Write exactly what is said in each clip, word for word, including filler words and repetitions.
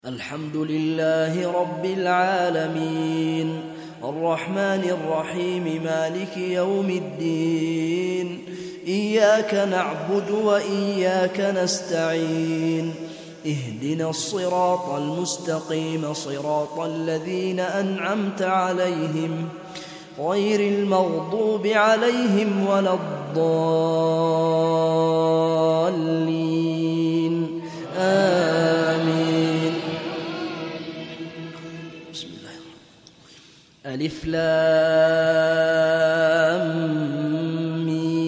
الحمد لله رب العالمين الرحمن الرحيم مالك يوم الدين إياك نعبد وإياك نستعين اهدنا الصراط المستقيم صراط الذين أنعمت عليهم غير المغضوب عليهم ولا الضالين آمين. بسم الله. ألف لام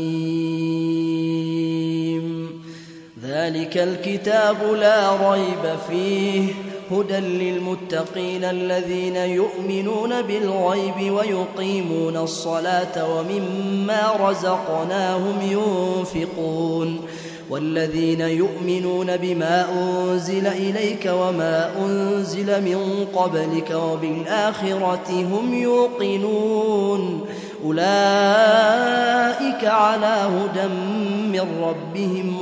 ميم ذلك الكتاب لا ريب فيه هدى للمتقين الذين يؤمنون بالغيب ويقيمون الصلاة ومما رزقناهم ينفقون والذين يؤمنون بما أنزل إليك وما أنزل من قبلك وبالآخرة هم يوقنون أولئك على هدى من ربهم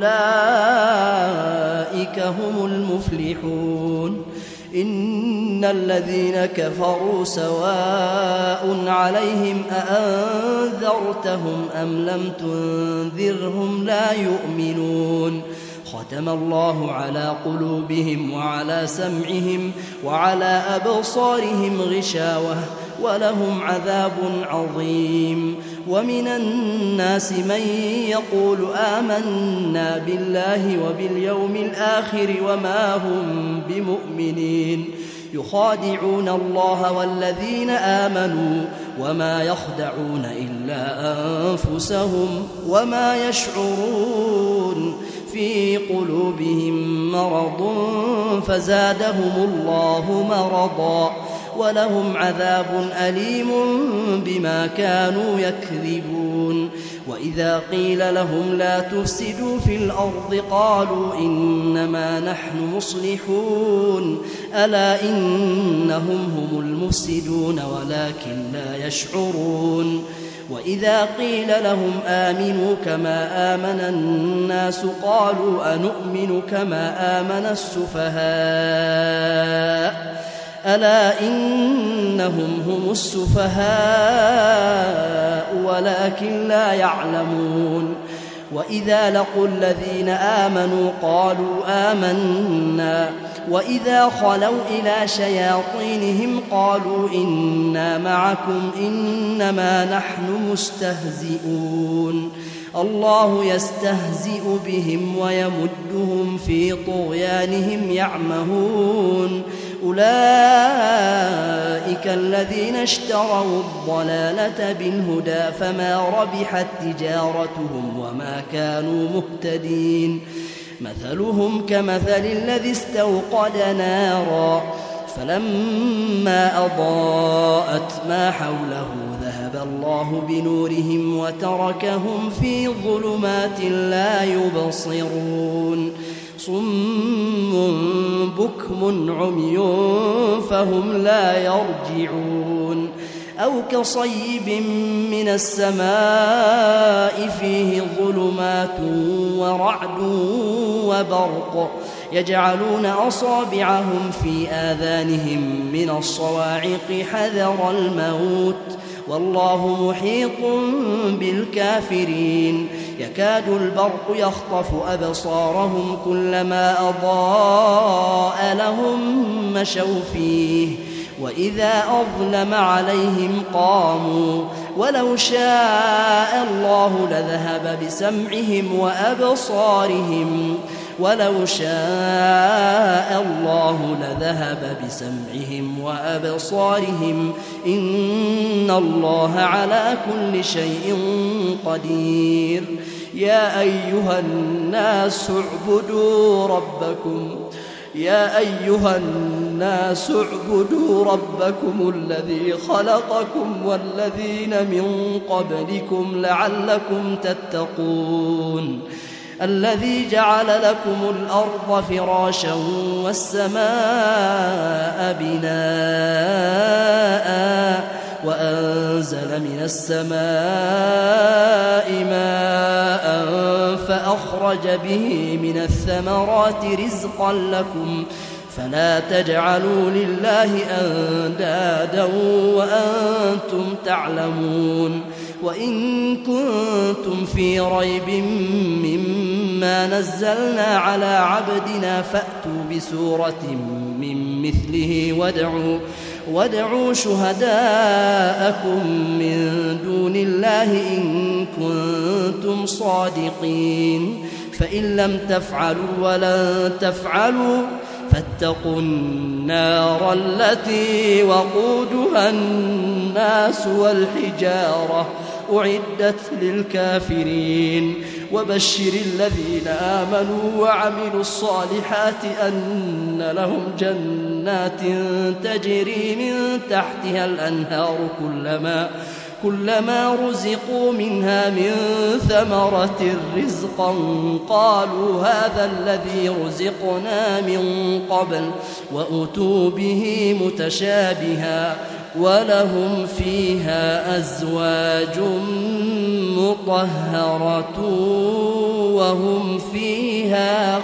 وأولئك هم المفلحون. إن الذين كفروا سواء عليهم أأنذرتهم أم لم تنذرهم لا يؤمنون. ختم الله على قلوبهم وعلى سمعهم وعلى أبصارهم غشاوة ولهم عذاب عظيم. ومن الناس من يقول آمنا بالله وباليوم الآخر وما هم بمؤمنين يخادعون الله والذين آمنوا وما يخدعون إلا أنفسهم وما يشعرون في قلوبهم مرض فزادهم الله مرضا ولهم عذاب أليم بما كانوا يكذبون. وإذا قيل لهم لا تفسدوا في الأرض قالوا إنما نحن مصلحون ألا إنهم هم المفسدون ولكن لا يشعرون. وإذا قيل لهم آمنوا كما آمن الناس قالوا أنؤمن كما آمن السفهاء ألا إنهم هم السفهاء ولكن لا يعلمون. وإذا لقوا الذين آمنوا قالوا آمنا وإذا خلوا إلى شياطينهم قالوا إنا معكم إنما نحن مستهزئون. الله يستهزئ بهم ويمدهم في طغيانهم يعمهون. أولئك الذين اشتروا الضلالة بالهدى فما ربحت تجارتهم وما كانوا مهتدين. مثلهم كمثل الذي استوقد نارا فلما أضاءت ما حوله ذهب الله بنورهم وتركهم في ظلمات لا يبصرون. صم بكم عمي فهم لا يرجعون. أو كصيب من السماء فيه ظلمات ورعد وبرق يجعلون أصابعهم في آذانهم من الصواعق حذر الموت والله محيط بالكافرين. يكاد البرق يخطف أبصارهم كلما أضاء لهم مشوا فيه وإذا أظلم عليهم قاموا ولو شاء الله لذهب بسمعهم وأبصارهم ولو شاء الله لذهب بسمعهم وأبصارهم إن الله على كل شيء قدير. يا أيها الناس اعبدوا ربكم يا أيها الناس اعبدوا ربكم الذي خلقكم والذين من قبلكم لعلكم تتقون. الذي جعل لكم الأرض فراشا والسماء بناء وأنزل من السماء ماء فأخرج به من الثمرات رزقا لكم فلا تجعلوا لله أندادا وأنتم تعلمون وإن كنتم في ريب مما نزلنا على عبدنا فأتوا بسورة من مثله وادعوا, وادعوا شهداءكم من دون الله إن كنتم صادقين فإن لم تفعلوا ولن تفعلوا فاتقوا النار التي وقودها الناس والحجارة أعدت للكافرين وبشر الذين آمنوا وعملوا الصالحات أن لهم جنات تجري من تحتها الأنهار كلما كلما رزقوا منها من ثمرة رزقا قالوا هذا الذي رزقنا من قبل وأتوا به متشابها ولهم فيها أزواج مطهرة وهم فيها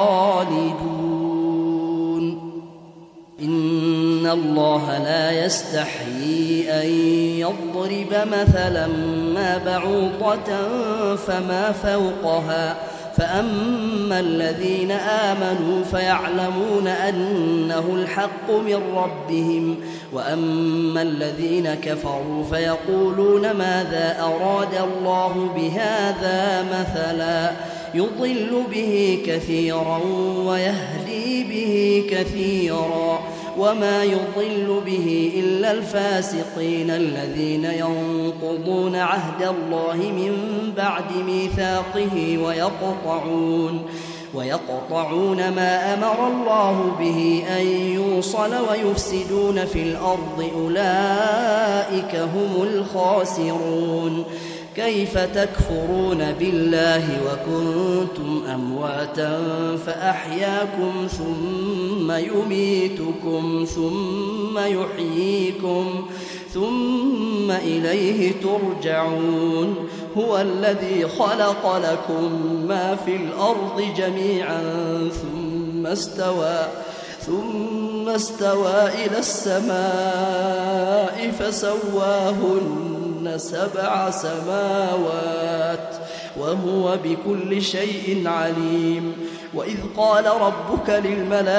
خالدون إن الله لا يستحيي أن يضرب مثلا ما بعوضة فما فوقها فأما الذين آمنوا فيعلمون أنه الحق من ربهم وأما الذين كفروا فيقولون ماذا أراد الله بهذا مثلا يضل به كثيرا ويهدي به كثيرا وما يضل به إلا الفاسقين الذين ينقضون عهد الله من بعد ميثاقه ويقطعون ويقطعون ما أمر الله به أن يوصل ويفسدون في الأرض أولئك هم الخاسرون كيف تكفرون بالله وكنتم أمواتا فأحياكم ثم يميتكم ثم يحييكم ثم إليه ترجعون هو الذي خلق لكم ما في الأرض جميعا ثم استوى ثم استوى إلى السماء فسواهن سبع سماوات وهو بكل شيء عليم وإذ قال ربك للملائكة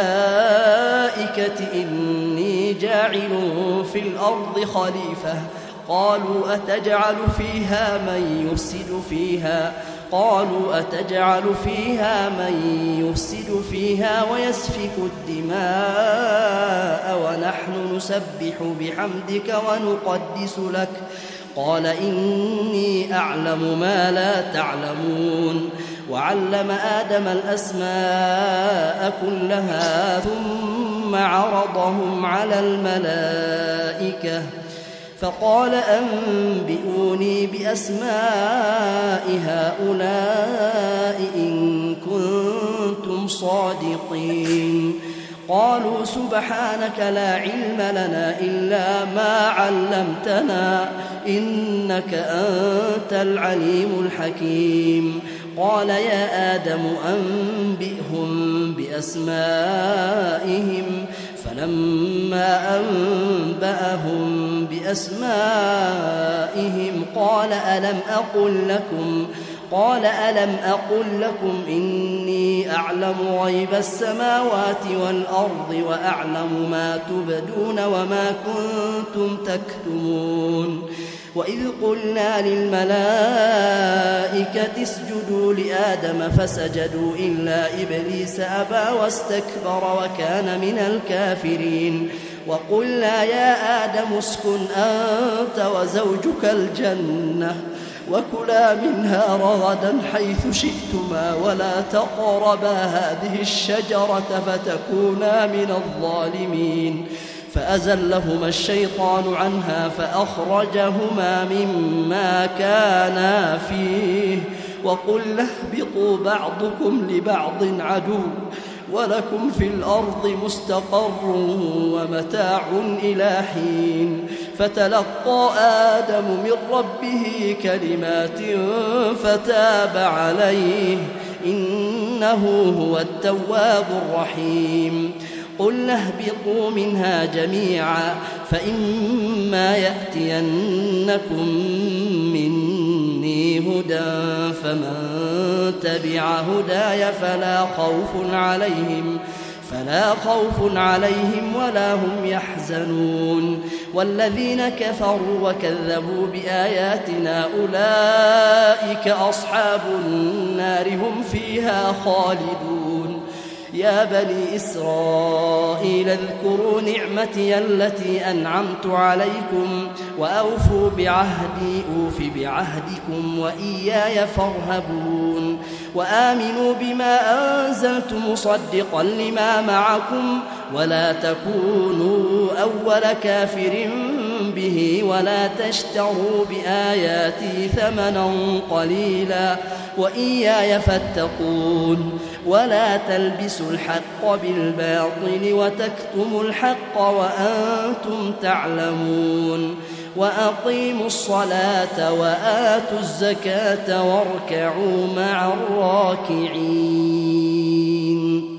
إني جاعل في الأرض خليفة قالوا أتجعل فيها من يفسد فيها قالوا أتجعل فيها من يفسد فيها ويسفك الدماء ونحن نسبح بحمدك ونقدس لك قال إني أعلم ما لا تعلمون وعلم آدم الأسماء كلها ثم عرضهم على الملائكة فقال أنبئوني بأسماء هؤلاء إن كنتم صادقين قالوا سبحانك لا علم لنا إلا ما علمتنا إنك أنت العليم الحكيم قال يا آدم أنبئهم بأسمائهم فلما أنبأهم بأسمائهم قال ألم أقل لكم قال ألم أقل لكم إني أعلم غيب السماوات والأرض وأعلم ما تبدون وما كنتم تكتمون وإذ قلنا للملائكة اسجدوا لآدم فسجدوا إلا إبليس أبى واستكبر وكان من الكافرين وقلنا يا آدم اسكن أنت وزوجك الجنة وكلا منها رغدا حيث شئتما ولا تقربا هذه الشجرة فتكونا من الظالمين فأزلهما الشيطان عنها فأخرجهما مما كانا فيه وقلنا اهبطوا بعضكم لبعض عدو ولكم في الأرض مستقر ومتاع إلى حين فتلقى آدم من ربه كلمات فتاب عليه إنه هو التواب الرحيم قل اهبطوا منها جميعا فإما يأتينكم مني هدى فمن تبع هداي فلا خوف عليهم فلا خوف عليهم ولا هم يحزنون والذين كفروا وكذبوا بآياتنا أولئك أصحاب النار هم فيها خالدون يا بني إسرائيل اذكروا نعمتي التي أنعمت عليكم وأوفوا بعهدي أوف بعهدكم وإياي فارهبون وآمنوا بما أنزلت مصدقا لما معكم ولا تكونوا أول كافر به ولا تشتروا بآياتي ثمنا قليلا وإياي فاتقون ولا تلبسوا الحق بالباطل وتكتموا الحق وأنتم تعلمون وأقيموا الصلاة وآتوا الزكاة واركعوا مع الراكعين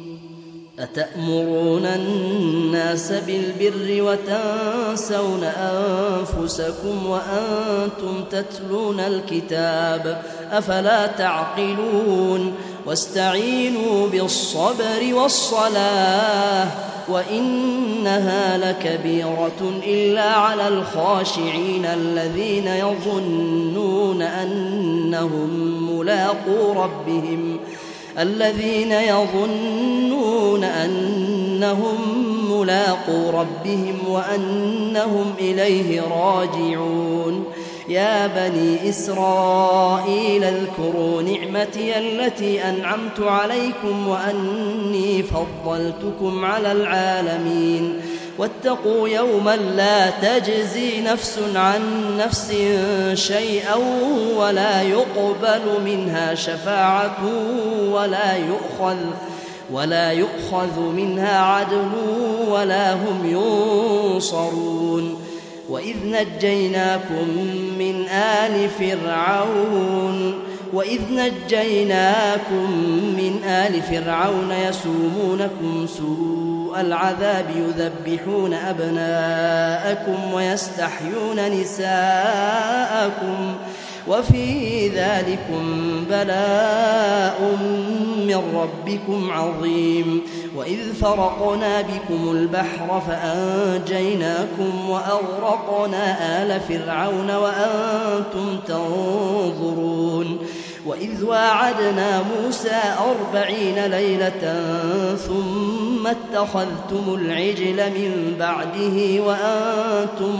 أتأمرون الناس بالبر وتنسون أنفسكم وأنتم تتلون الكتاب أفلا تعقلون واستعينوا بالصبر والصلاة وإنها لكبيرة إلا على الخاشعين الذين يظنون أنهم ملاقو ربهم الذين يظنون أنهم ملاقو ربهم وأنهم إليه راجعون يا بني إسرائيل اذكروا نعمتي التي أنعمت عليكم وأني فضلتكم على العالمين واتقوا يوما لا تجزي نفس عن نفس شيئا ولا يقبل منها شفاعة ولا يؤخذ ولا يؤخذ منها عدل ولا هم ينصرون وإذ نجيناكم من آل فرعون وإذ نجيناكم من آل فرعون يسومونكم سوء العذاب يذبحون أبناءكم ويستحيون نساءكم وفي ذلكم بلاء من ربكم عظيم وإذ فرقنا بكم البحر فأنجيناكم وأغرقنا آل فرعون وأنتم تنظرون وإذ واعدنا موسى أربعين ليلة ثم اتخذتم العجل من بعده وأنتم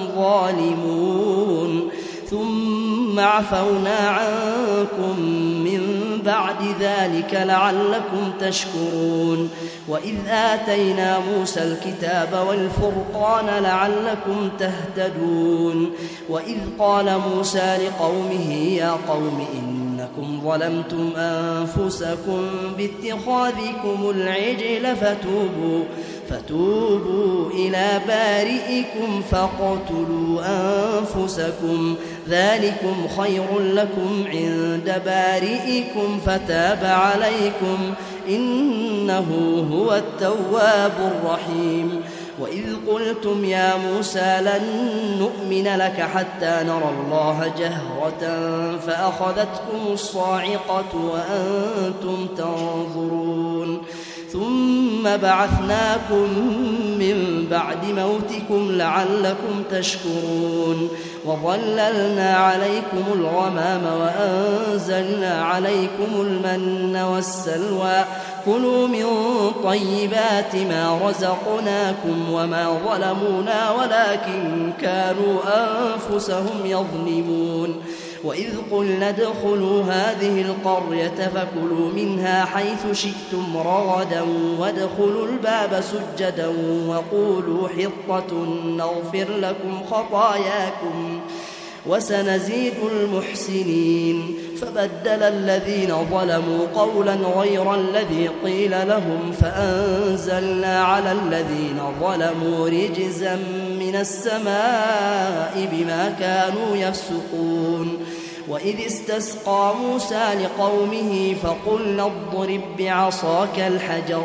ظالمون ثم عفونا عنكم من بعد ذلك لعلكم تشكرون وإذ آتينا موسى الكتاب والفرقان لعلكم تهتدون وإذ قال موسى لقومه يا قوم إنكم ظلمتم أنفسكم باتخاذكم العجل فتوبوا فتوبوا إلى بارئكم فاقتلوا أنفسكم ذلكم خير لكم عند بارئكم فتاب عليكم إنه هو التواب الرحيم وإذ قلتم يا موسى لن نؤمن لك حتى نرى الله جهرة فأخذتكم الصاعقة وأنتم تنظرون ثم بعثناكم من بعد موتكم لعلكم تشكرون وظللنا عليكم الغمام وأنزلنا عليكم المن والسلوى كلوا من طيبات ما رزقناكم وما ظلمونا ولكن كانوا أنفسهم يظلمون وإذ قلنا ادخلوا هذه القرية فكلوا منها حيث شئتم رغدا وادخلوا الباب سجدا وقولوا حطة نغفر لكم خطاياكم وسنزيد المحسنين فبدل الذين ظلموا قولا غير الذي قيل لهم فأنزلنا على الذين ظلموا رجزا من السماء بما كانوا يفسقون وإذ استسقى موسى لقومه فقلنا اضرب بعصاك الحجر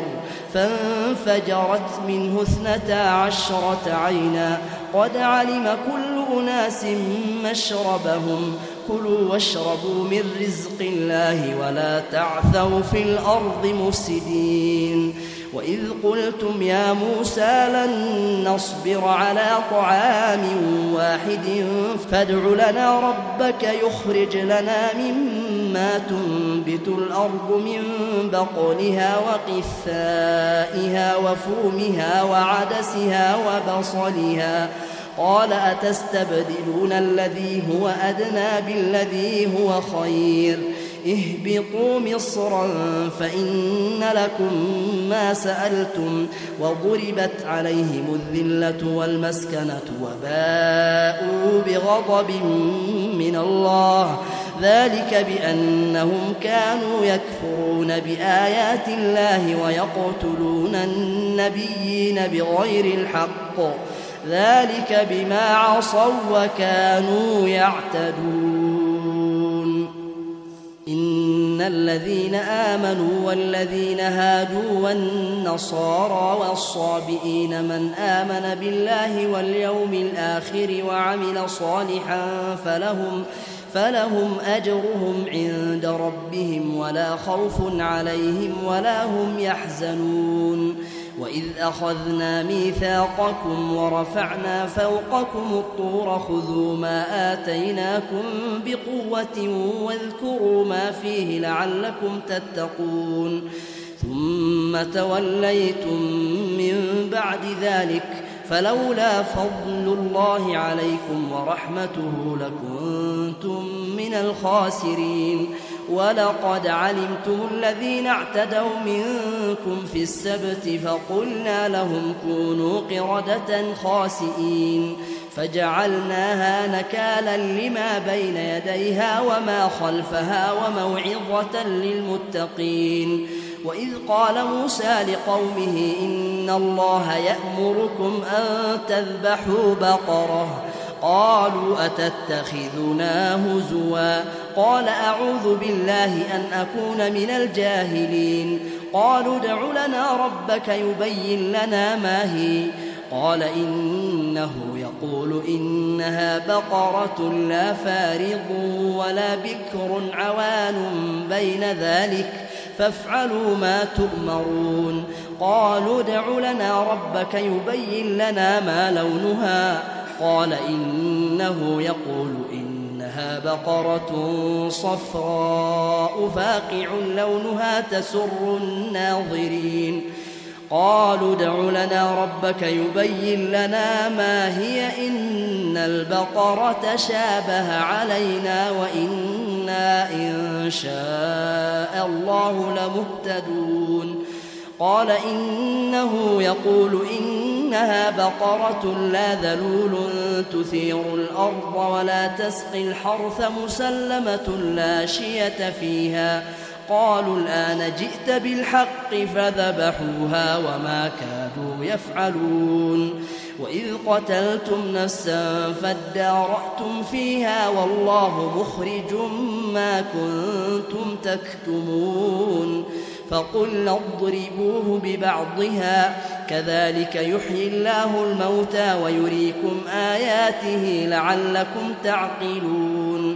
فانفجرت منه اثنتا عشرة عينا قد علم كل أناس مشربهم كلوا واشربوا من رزق الله ولا تعثوا في الأرض مفسدين وإذ قلتم يا موسى لن نصبر على طعام واحد فادع لنا ربك يخرج لنا مما تنبت الأرض من بقلها وقثائها وفومها وعدسها وبصلها قال أتستبدلون الذي هو أدنى بالذي هو خير اهبطوا مصرا فإن لكم ما سألتم وضربت عليهم الذلة والمسكنة وباءوا بغضب من الله ذلك بأنهم كانوا يكفرون بآيات الله ويقتلون النبيين بغير الحق ذلك بما عصوا وكانوا يعتدون إن الذين آمنوا والذين هادوا والنصارى والصابئين من آمن بالله واليوم الآخر وعمل صالحا فلهم فلهم أجرهم عند ربهم ولا خوف عليهم ولا هم يحزنون وإذ أخذنا ميثاقكم ورفعنا فوقكم الطور خذوا ما آتيناكم بقوة واذكروا ما فيه لعلكم تتقون ثم توليتم من بعد ذلك فلولا فضل الله عليكم ورحمته لكنتم من الخاسرين ولقد علمتم الذين اعتدوا منكم في السبت فقلنا لهم كونوا قردة خاسئين فجعلناها نكالا لما بين يديها وما خلفها وموعظة للمتقين وإذ قال موسى لقومه إن الله يأمركم أن تذبحوا بقرة قالوا أتتخذنا هزوا قال أعوذ بالله أن أكون من الجاهلين قالوا ادع لنا ربك يبين لنا ما هي قال إنه يقول إنها بقرة لا فارض ولا بكر عوان بين ذلك فافعلوا ما تؤمرون قالوا ادع لنا ربك يبين لنا ما لونها قال إنه يقول إنها بقرة صفراء فاقع لونها تسر الناظرين قالوا ادع لنا ربك يبين لنا ما هي إن البقرة شابه علينا وإنا إن شاء الله لمهتدون قال إنه يقول إنها بقرة لا ذلول تثير الأرض ولا تسقي الحرث مسلمة لا شية فيها قالوا الآن جئت بالحق فذبحوها وما كادوا يفعلون وإذ قتلتم نفسا فادارأتم فيها والله مخرج ما كنتم تكتمون فقلنا اضربوه ببعضها كذلك يحيي الله الموتى ويريكم آياته لعلكم تعقلون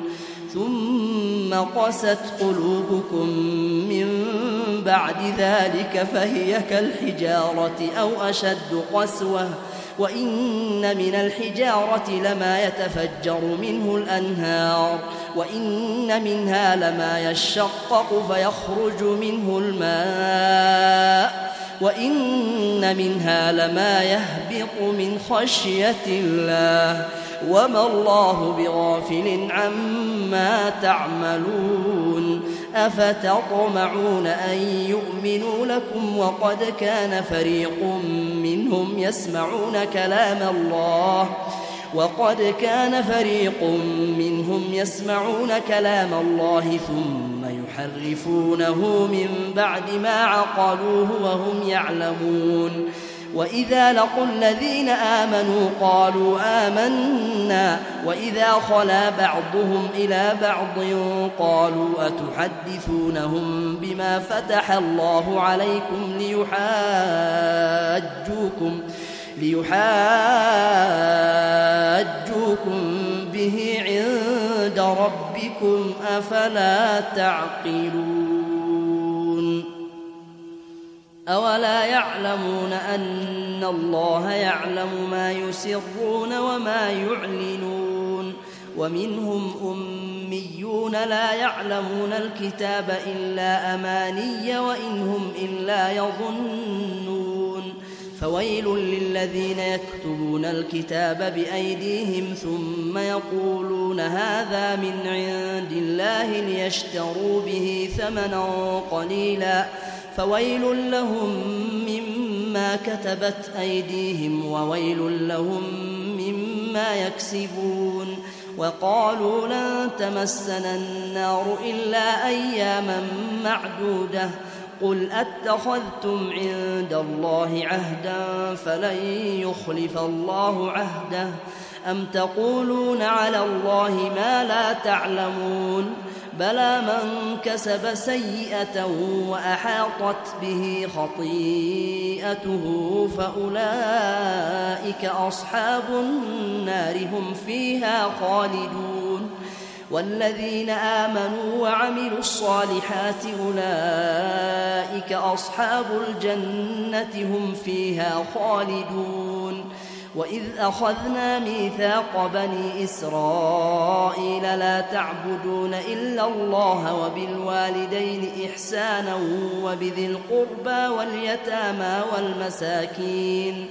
ثم قست قلوبكم من بعد ذلك فهي كالحجارة أو أشد قسوة وإن من الحجارة لما يتفجر منه الأنهار وإن منها لما يشقق فيخرج منه الماء وإن منها لما يهبط من خشية الله وما الله بغافل عما تعملون أفتطمعون أن يؤمنوا لكم وقد كان فريق منهم يسمعون كلام الله وقد كان فريق منهم يسمعون كلام الله ثم يحرفونه من بعد ما عقلوه وهم يعلمون وإذا لقوا الذين آمنوا قالوا آمنا وإذا خلا بعضهم إلى بعض قالوا أتحدثونهم بما فتح الله عليكم ليحاجوكم ليحاجوكم به عند ربكم أفلا تعقلون أولا يعلمون أن الله يعلم ما يسرون وما يعلنون ومنهم أميون لا يعلمون الكتاب إلا أماني وإنهم إلا يظنون فويل للذين يكتبون الكتاب بأيديهم ثم يقولون هذا من عند الله ليشتروا به ثمنا قليلا فويل لهم مما كتبت أيديهم وويل لهم مما يكسبون وقالوا لن تمسنا النار إلا أياما معدودة قل أتخذتم عند الله عهدا فلن يخلف الله عهده أم تقولون على الله ما لا تعلمون بلى من كسب سيئة وأحاطت به خطيئته فأولئك أصحاب النار هم فيها خالدون والذين آمنوا وعملوا الصالحات أولئك أصحاب الجنة هم فيها خالدون وإذ أخذنا ميثاق بني إسرائيل لا تعبدون إلا الله وبالوالدين إحسانا وبذي القربى واليتامى والمساكين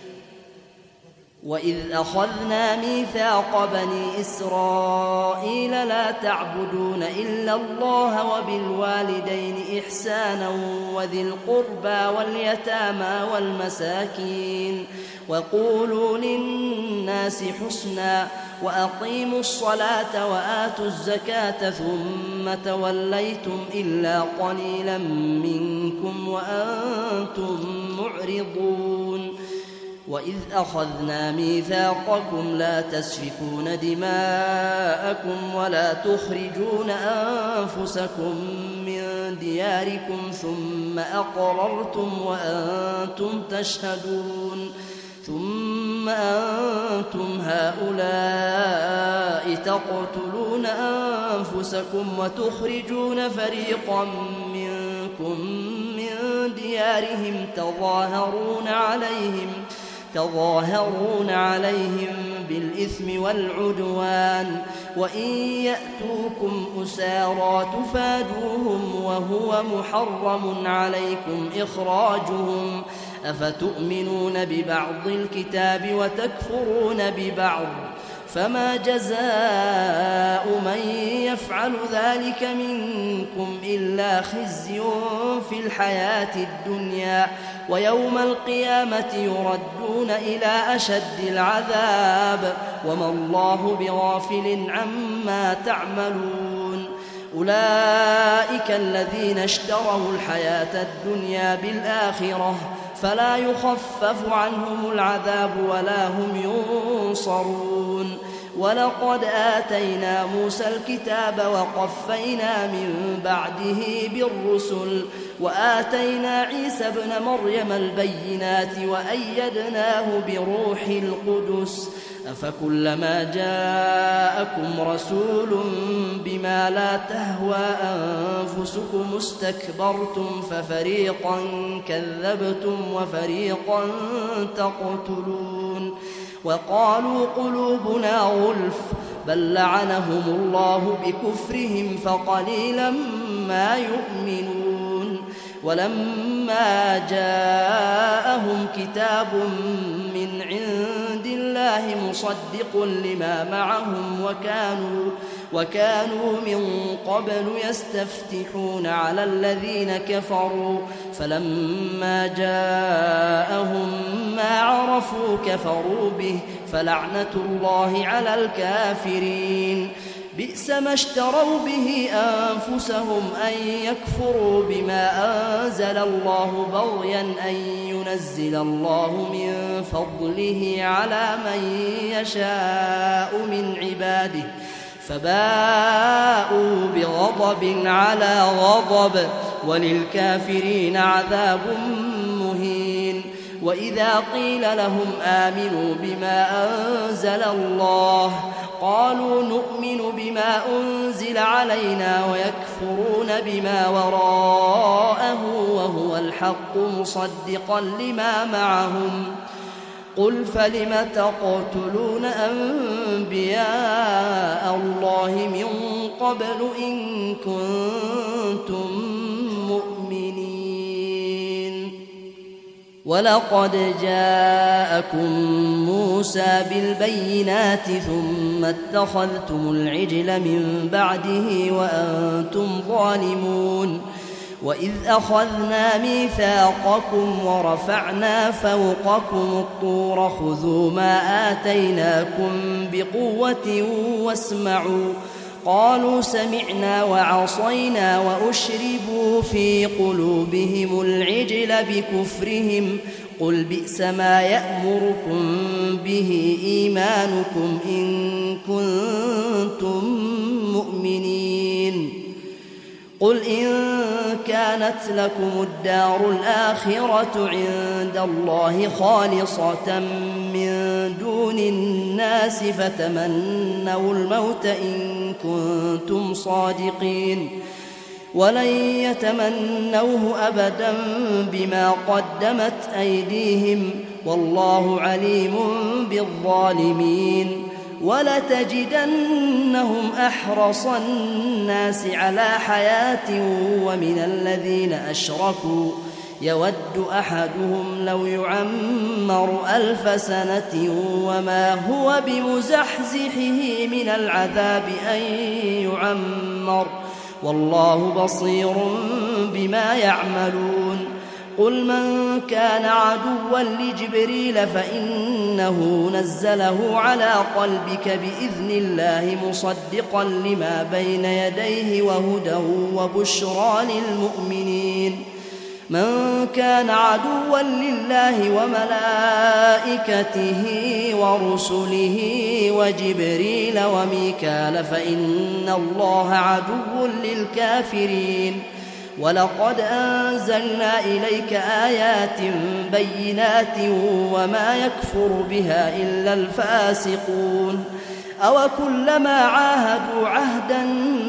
وإذ أخذنا ميثاق بني إسرائيل لا تعبدون إلا الله وبالوالدين إحسانا وذي القربى واليتامى والمساكين وقولوا للناس حسنا وأقيموا الصلاة وآتوا الزكاة ثم توليتم إلا قليلا منكم وأنتم معرضون وإذ أخذنا ميثاقكم لا تسفكون دماءكم ولا تخرجون أنفسكم من دياركم ثم أقررتم وأنتم تشهدون ثم أنتم هؤلاء تقتلون أنفسكم وتخرجون فريقا منكم من ديارهم تظاهرون عليهم تظاهرون عليهم بالإثم والعدوان وإن يأتوكم أسارى تفادوهم وهو محرم عليكم إخراجهم أفتؤمنون ببعض الكتاب وتكفرون ببعض فما جزاء من يفعل ذلك منكم إلا خزي في الحياة الدنيا ويوم القيامة يردون إلى أشد العذاب وما الله بغافل عما تعملون أولئك الذين اشتروا الحياة الدنيا بالآخرة فلا يخفف عنهم العذاب ولا هم ينصرون ولقد آتينا موسى الكتاب وقفينا من بعده بالرسل وآتينا عيسى ابن مريم البينات وأيدناه بروح القدس أفكلما جاءكم رسول بما لا تهوى أنفسكم استكبرتم ففريقا كذبتم وفريقا تقتلون وقالوا قلوبنا غلف بل لعنهم الله بكفرهم فقليلا ما يؤمنون ولما جاءهم كتاب من عند الله مصدق لما معهم وكانوا وكانوا من قبل يستفتحون على الذين كفروا فلما جاءهم ما عرفوا كفروا به فلعنة الله على الكافرين. بئس ما اشتروا به أنفسهم أن يكفروا بما أنزل الله بغيا أن ينزل الله من فضله على من يشاء من عباده فباءوا بغضب على غضب وللكافرين عذاب مهين. وإذا قيل لهم آمنوا بما أنزل الله قالوا نؤمن بما أنزل علينا ويكفرون بما وراءه وهو الحق مصدقا لما معهم. قل فلم تقتلون أنبياء الله من قبل إن كنتم مؤمنين. ولقد جاءكم موسى بالبينات ثم اتخذتم العجل من بعده وأنتم ظالمون. وإذ أخذنا ميثاقكم ورفعنا فوقكم الطور خذوا ما آتيناكم بقوة واسمعوا قالوا سمعنا وعصينا وأشربوا في قلوبهم العجل بكفرهم قل بئس ما يأمركم به إيمانكم إن كنتم مؤمنين. قل إن كانت لكم الدار الآخرة عند الله خالصة من دون الناس فتمنوا الموت إن كنتم صادقين ولن يتمنوه أبدا بما قدمت أيديهم والله عليم بالظالمين. ولتجدنهم أحرص الناس على حياة ومن الذين أشركوا يود أحدهم لو يعمر ألف سنة وما هو بمزحزحه من العذاب أن يعمر والله بصير بما يعملون. قل من كان عدوا لجبريل فإنه نزله على قلبك بإذن الله مصدقا لما بين يديه وهدى وبشرى للمؤمنين. من كان عدوا لله وملائكته ورسله وجبريل وميكال فإن الله عدو للكافرين. ولقد أنزلنا إليك آيات بينات وما يكفر بها إلا الفاسقون. أو كلما عاهدوا عهدا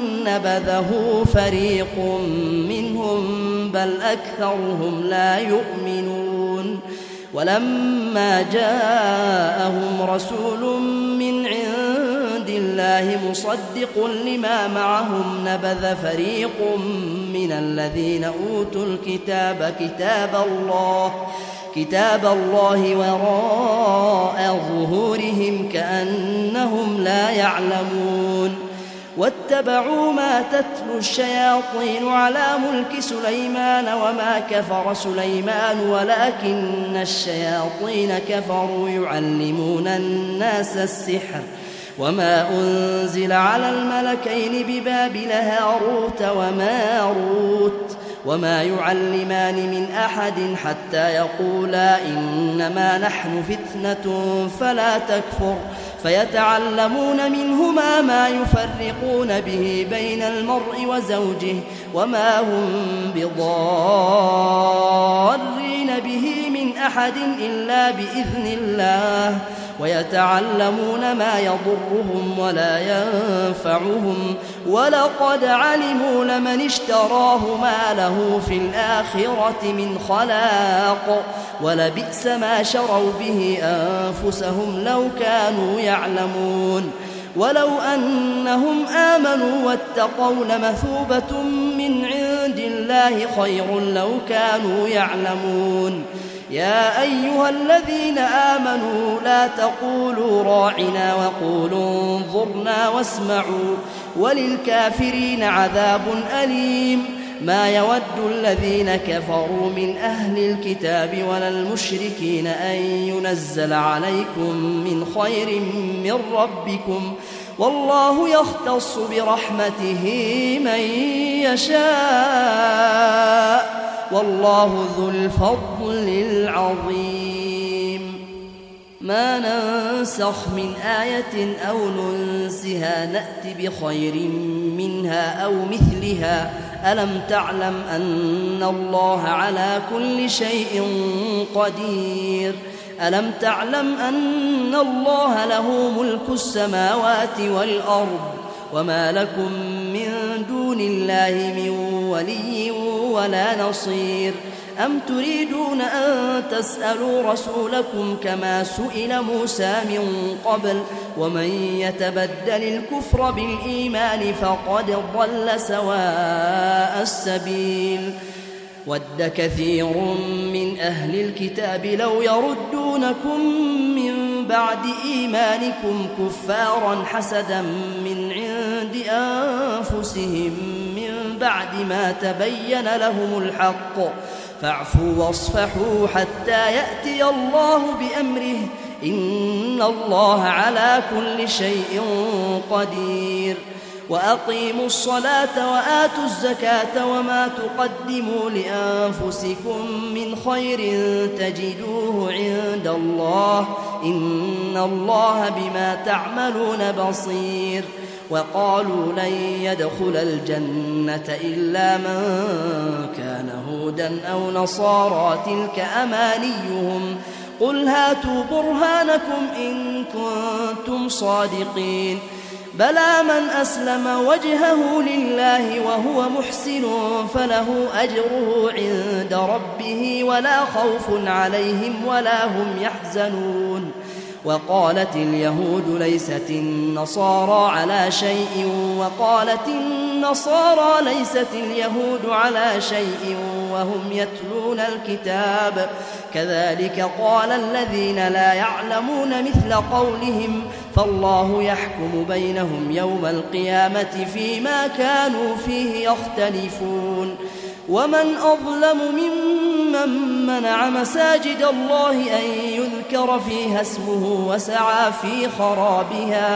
نبذه فريق منهم بل أكثرهم لا يؤمنون. ولما جاءهم رسول من عند الله مصدق لما معهم نبذ فريق من الذين أوتوا الكتاب كتاب الله كتاب الله وراء ظهورهم كأنهم لا يعلمون. واتبعوا ما تتلو الشياطين على ملك سليمان وما كفر سليمان ولكن الشياطين كفروا يعلمون الناس السحر وما أنزل على الملكين ببابل هاروت وماروت وما يعلمان من أحد حتى يقولا إنما نحن فتنة فلا تكفر فيتعلمون منهما ما يفرقون به بين المرء وزوجه وما هم بضارين به من أحد إلا بإذن الله ويتعلمون ما يضرهم ولا ينفعهم ولقد علموا لمن اشتراه ما له في الآخرة من خلاق ولبئس ما شروا به أنفسهم لو كانوا يعلمون. ولو أنهم آمنوا واتقوا لمثوبة من عند الله خير لو كانوا يعلمون. يا أيها الذين آمنوا لا تقولوا راعنا وقولوا انظرنا واسمعوا وللكافرين عذاب أليم ما يود الذين كفروا من أهل الكتاب ولا المشركين أن ينزل عليكم من خير من ربكم والله يختص برحمته من يشاء والله ذو الفضل العظيم ما ننسخ من آية أو ننسها نأت بخير منها أو مثلها ألم تعلم أن الله على كل شيء قدير ألم تعلم أن الله له ملك السماوات والأرض وما لكم من دون الله من ولي ولا نصير أم تريدون أن تسألوا رسولكم كما سئل موسى من قبل ومن يتبدل الكفر بالإيمان فقد ضل سواء السبيل ود كثير من أهل الكتاب لو يردونكم من بعد إيمانكم كفارا حسدا من عند أنفسهم من بعد ما تبين لهم الحق فاعفوا واصفحوا حتى يأتي الله بأمره إن الله على كل شيء قدير وأقيموا الصلاة وآتوا الزكاة وما تقدموا لأنفسكم من خير تجدوه عند الله إن الله بما تعملون بصير وقالوا لن يدخل الجنة إلا من كان هودا أو نصارى تلك أمانيهم قل هاتوا برهانكم إن كنتم صادقين بلى من أسلم وجهه لله وهو محسن فله أجره عند ربه ولا خوف عليهم ولا هم يحزنون وقالت اليهود ليست النصارى على شيء وقالت النصارى ليست اليهود على شيء وهم يتلون الكتاب كذلك قال الذين لا يعلمون مثل قولهم فالله يحكم بينهم يوم القيامة فيما كانوا فيه يختلفون ومن أظلم ممن منع مساجد الله أن يذكر فيها اسمه وسعى في خرابها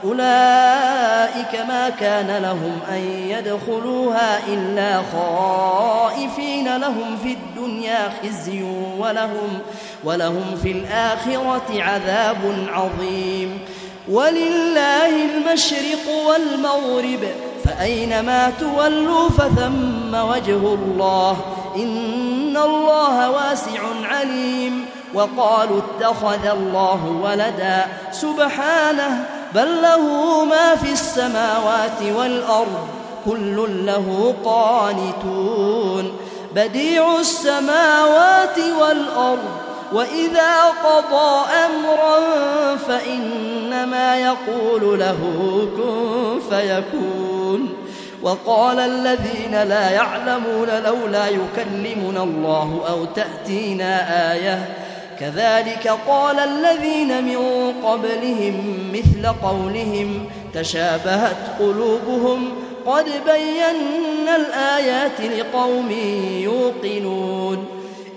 أولئك ما كان لهم أن يدخلوها إلا خائفين لهم في الدنيا خزي ولهم, ولهم في الآخرة عذاب عظيم ولله المشرق والمغرب فأينما تولوا فثم وجه الله إن الله واسع عليم وقالوا اتخذ الله ولدا سبحانه بل له ما في السماوات والأرض كل له قانتون بديع السماوات والأرض وإذا قضى أمرا فإنما يقول له كن فيكون وقال الذين لا يعلمون لولا يكلمنا الله أو تأتينا آية كذلك قال الذين من قبلهم مثل قولهم تشابهت قلوبهم قد بينا الآيات لقوم يوقنون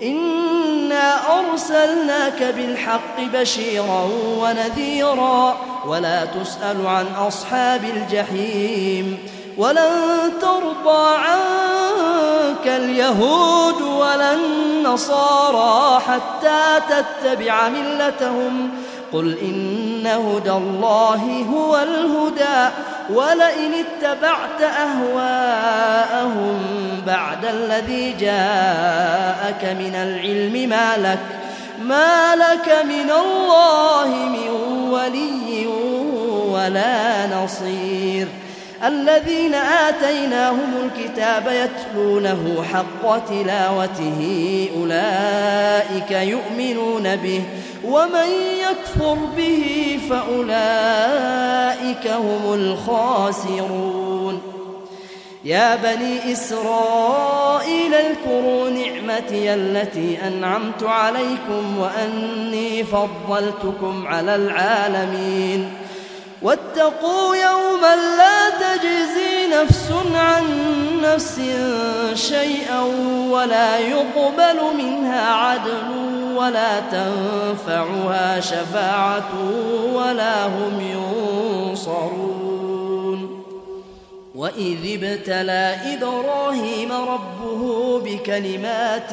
إنا أرسلناك بالحق بشيرا ونذيرا ولا تسأل عن أصحاب الجحيم ولن ترضى عنك اليهود ولا النصارى حتى تتبع ملتهم قل إن هدى الله هو الهدى ولئن اتبعت أهواءهم بعد الذي جاءك من العلم ما لك, ما لك من الله من ولي ولا نصير الذين آتيناهم الكتاب يتلونه حق تلاوته أولئك يؤمنون به ومن يكفر به فأولئك هم الخاسرون يا بني إسرائيل اذكروا نعمتي التي أنعمت عليكم وأني فضلتكم على العالمين واتقوا يوما لا تجزي نفس عن نفس شيئا ولا يقبل منها عدل ولا تنفعها شفاعة ولا هم ينصرون. وإذ ابتلى إبراهيم ربه بكلمات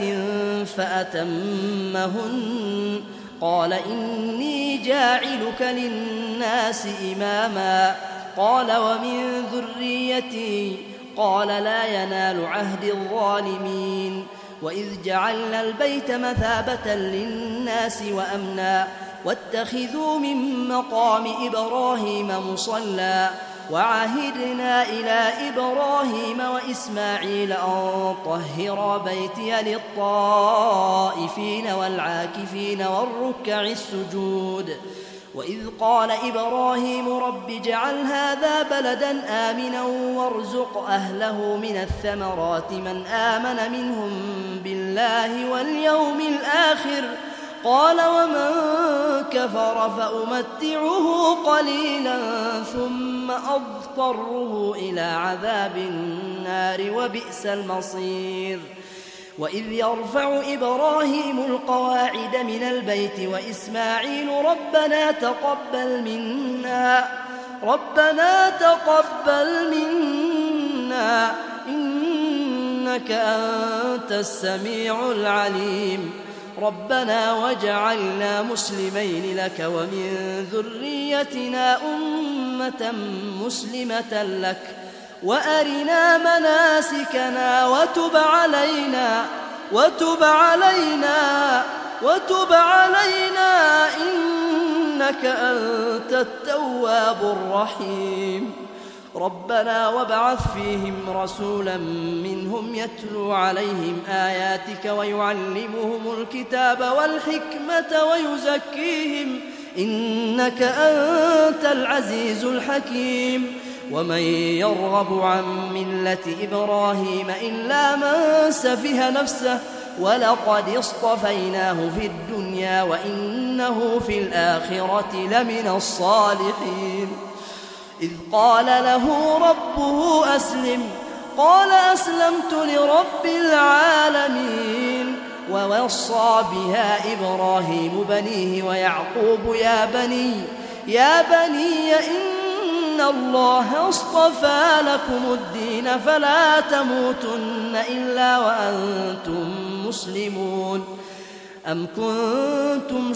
فأتمهن قال إني جاعلك للناس إماما قال ومن ذريتي قال لا ينال عهد الظالمين. وإذ جعلنا البيت مثابة للناس وأمنا واتخذوا من مقام إبراهيم مصلى وعهدنا إلى إبراهيم وإسماعيل أن طهرا بيتي للطائفين والعاكفين والركع السجود. وإذ قال إبراهيم رب اجعل هذا بلدا آمنا وارزق أهله من الثمرات من آمن منهم بالله واليوم الآخر قال ومن كفر فأمتعه قليلا ثم أضطره إلى عذاب النار وبئس المصير. وإذ يرفع إبراهيم القواعد من البيت وإسماعيل ربنا تقبل منا ربنا تقبل منا إنك أنت السميع العليم ربنا واجعلنا مسلمين لك ومن ذريتنا أمة مسلمة لك وأرنا مناسكنا وتب علينا وتب علينا وتب علينا إنك أنت التواب الرحيم. ربنا وابعث فيهم رسولا منهم يتلو عليهم آياتك ويعلمهم الكتاب والحكمة ويزكيهم إنك أنت العزيز الحكيم. ومن يرغب عن ملة إبراهيم إلا من سفه نفسه ولقد اصطفيناه في الدنيا وإنه في الآخرة لمن الصالحين. إذ قال له ربه أسلم قال أسلمت لرب العالمين. ووصى بها إبراهيم بنيه ويعقوب يا بني يا بني إن إن الله اصطفى لكم الدين فلا تموتن إلا وأنتم مسلمون. أم كنتم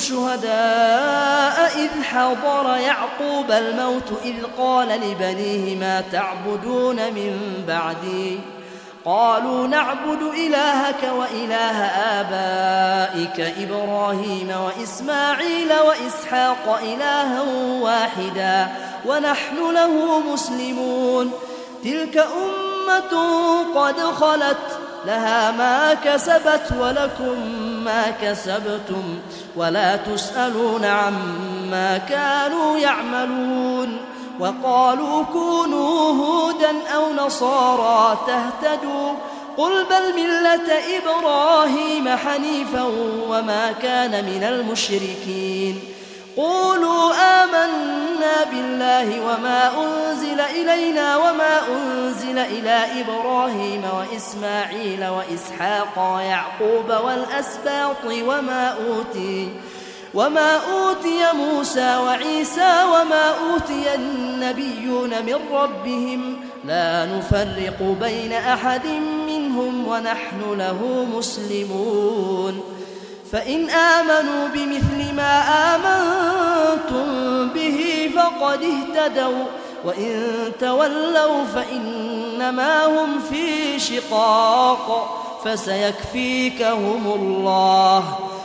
شهداء إذ حضر يعقوب الموت إذ قال لبنيه ما تعبدون من بعدي قالوا نعبد إلهك وإله آبائك إبراهيم وإسماعيل وإسحاق إلها واحدا ونحن له مسلمون. تلك أمة قد خلت لها ما كسبت ولكم ما كسبتم ولا تسألون عما كانوا يعملون. وقالوا كونوا هودا أو نصارى تهتدوا قل بل ملة إبراهيم حنيفا وما كان من المشركين. قولوا آمنا بالله وما أنزل إلينا وما أنزل إلى إبراهيم وإسماعيل وإسحاق ويعقوب والأسباط وما أوتي وما أوتي موسى وعيسى وما أوتي النبيون من ربهم لا نفرق بين أحد منهم ونحن له مسلمون. فإن آمنوا بمثل ما آمنتم به فقد اهتدوا وإن تولوا فإنما هم في شقاق فسيكفيكهم الله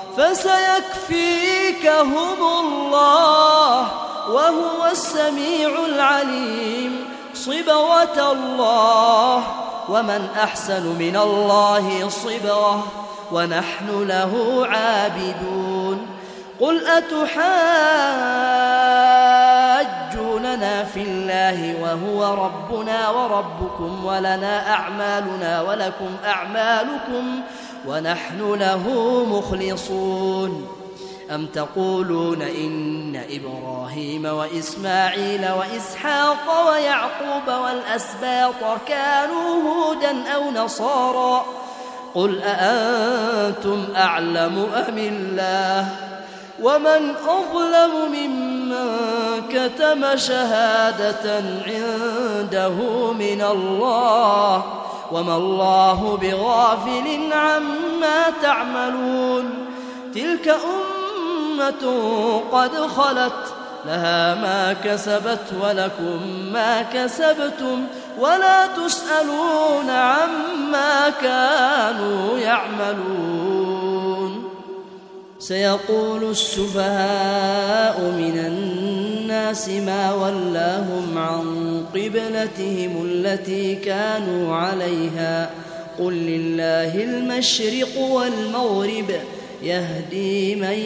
فسيكفيكهم الله وهو السميع العليم. صبغة الله ومن أحسن من الله صبغة ونحن له عابدون. قل أتحاجوننا في الله الله وهو ربنا وربكم ولنا أعمالنا ولكم أعمالكم ونحن له مخلصون أم تقولون إن إبراهيم وإسماعيل وإسحاق ويعقوب والأسباط كانوا هودا أو نصارى قل أأنتم أعلم أم الله ومن أظلم ممن كتم شهادة عنده من الله وما الله بغافل عما تعملون تلك أمة قد خلت لها ما كسبت ولكم ما كسبتم ولا تسألون عما كانوا يعملون سيقول السفهاء من الناس ما ولاهم عن قبلتهم التي كانوا عليها قل لله المشرق والمغرب يهدي من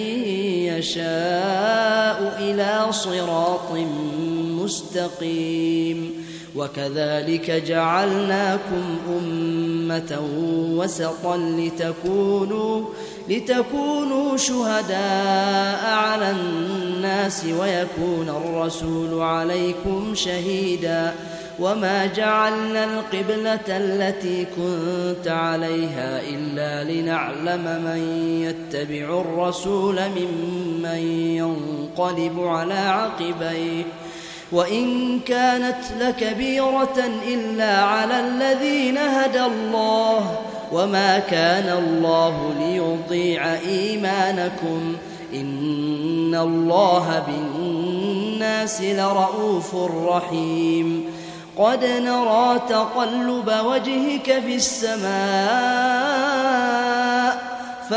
يشاء إلى صراط مستقيم وكذلك جعلناكم أمة وسطا لتكونوا لتكونوا شهداء على الناس ويكون الرسول عليكم شهيدا وما جعلنا القبلة التي كنت عليها إلا لنعلم من يتبع الرسول ممن ينقلب على عقبيه وإن كانت لكبيرة إلا على الذين هدى الله وما كان الله ليضيع إيمانكم إن الله بالناس لرؤوف رحيم قد نرى تقلب وجهك في السماء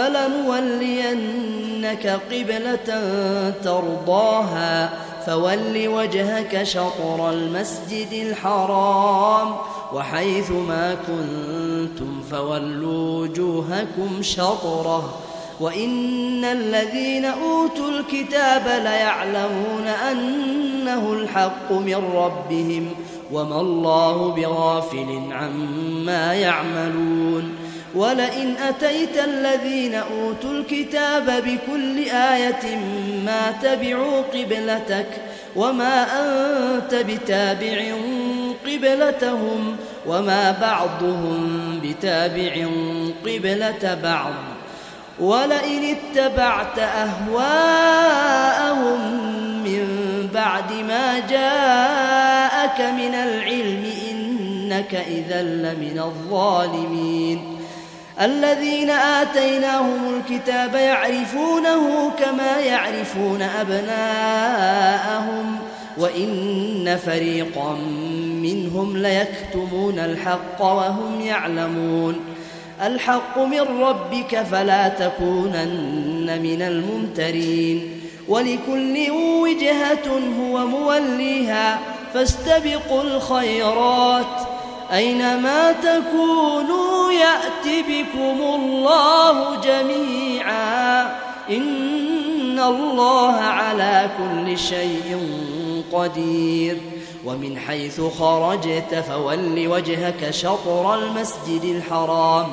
فلنولينك قبلة ترضاها فول وجهك شطر المسجد الحرام وحيث ما كنتم فولوا وجوهكم شطره وإن الذين أوتوا الكتاب ليعلمون أنه الحق من ربهم وما الله بغافل عما يعملون ولئن أتيت الذين أوتوا الكتاب بكل آية ما تبعوا قبلتك وما أنت بتابع قبلتهم وما بعضهم بتابع قبلة بعض ولئن اتبعت أهواءهم من بعد ما جاءك من العلم إنك إذا لمن الظالمين الذين آتيناهم الكتاب يعرفونه كما يعرفون أبناءهم وإن فريقا منهم ليكتمون الحق وهم يعلمون الحق من ربك فلا تكونن من الممترين ولكل وجهة هو موليها فاستبقوا الخيرات أينما تكونوا يأت بكم الله جميعا إن الله على كل شيء قدير ومن حيث خرجت فول وجهك شطر المسجد الحرام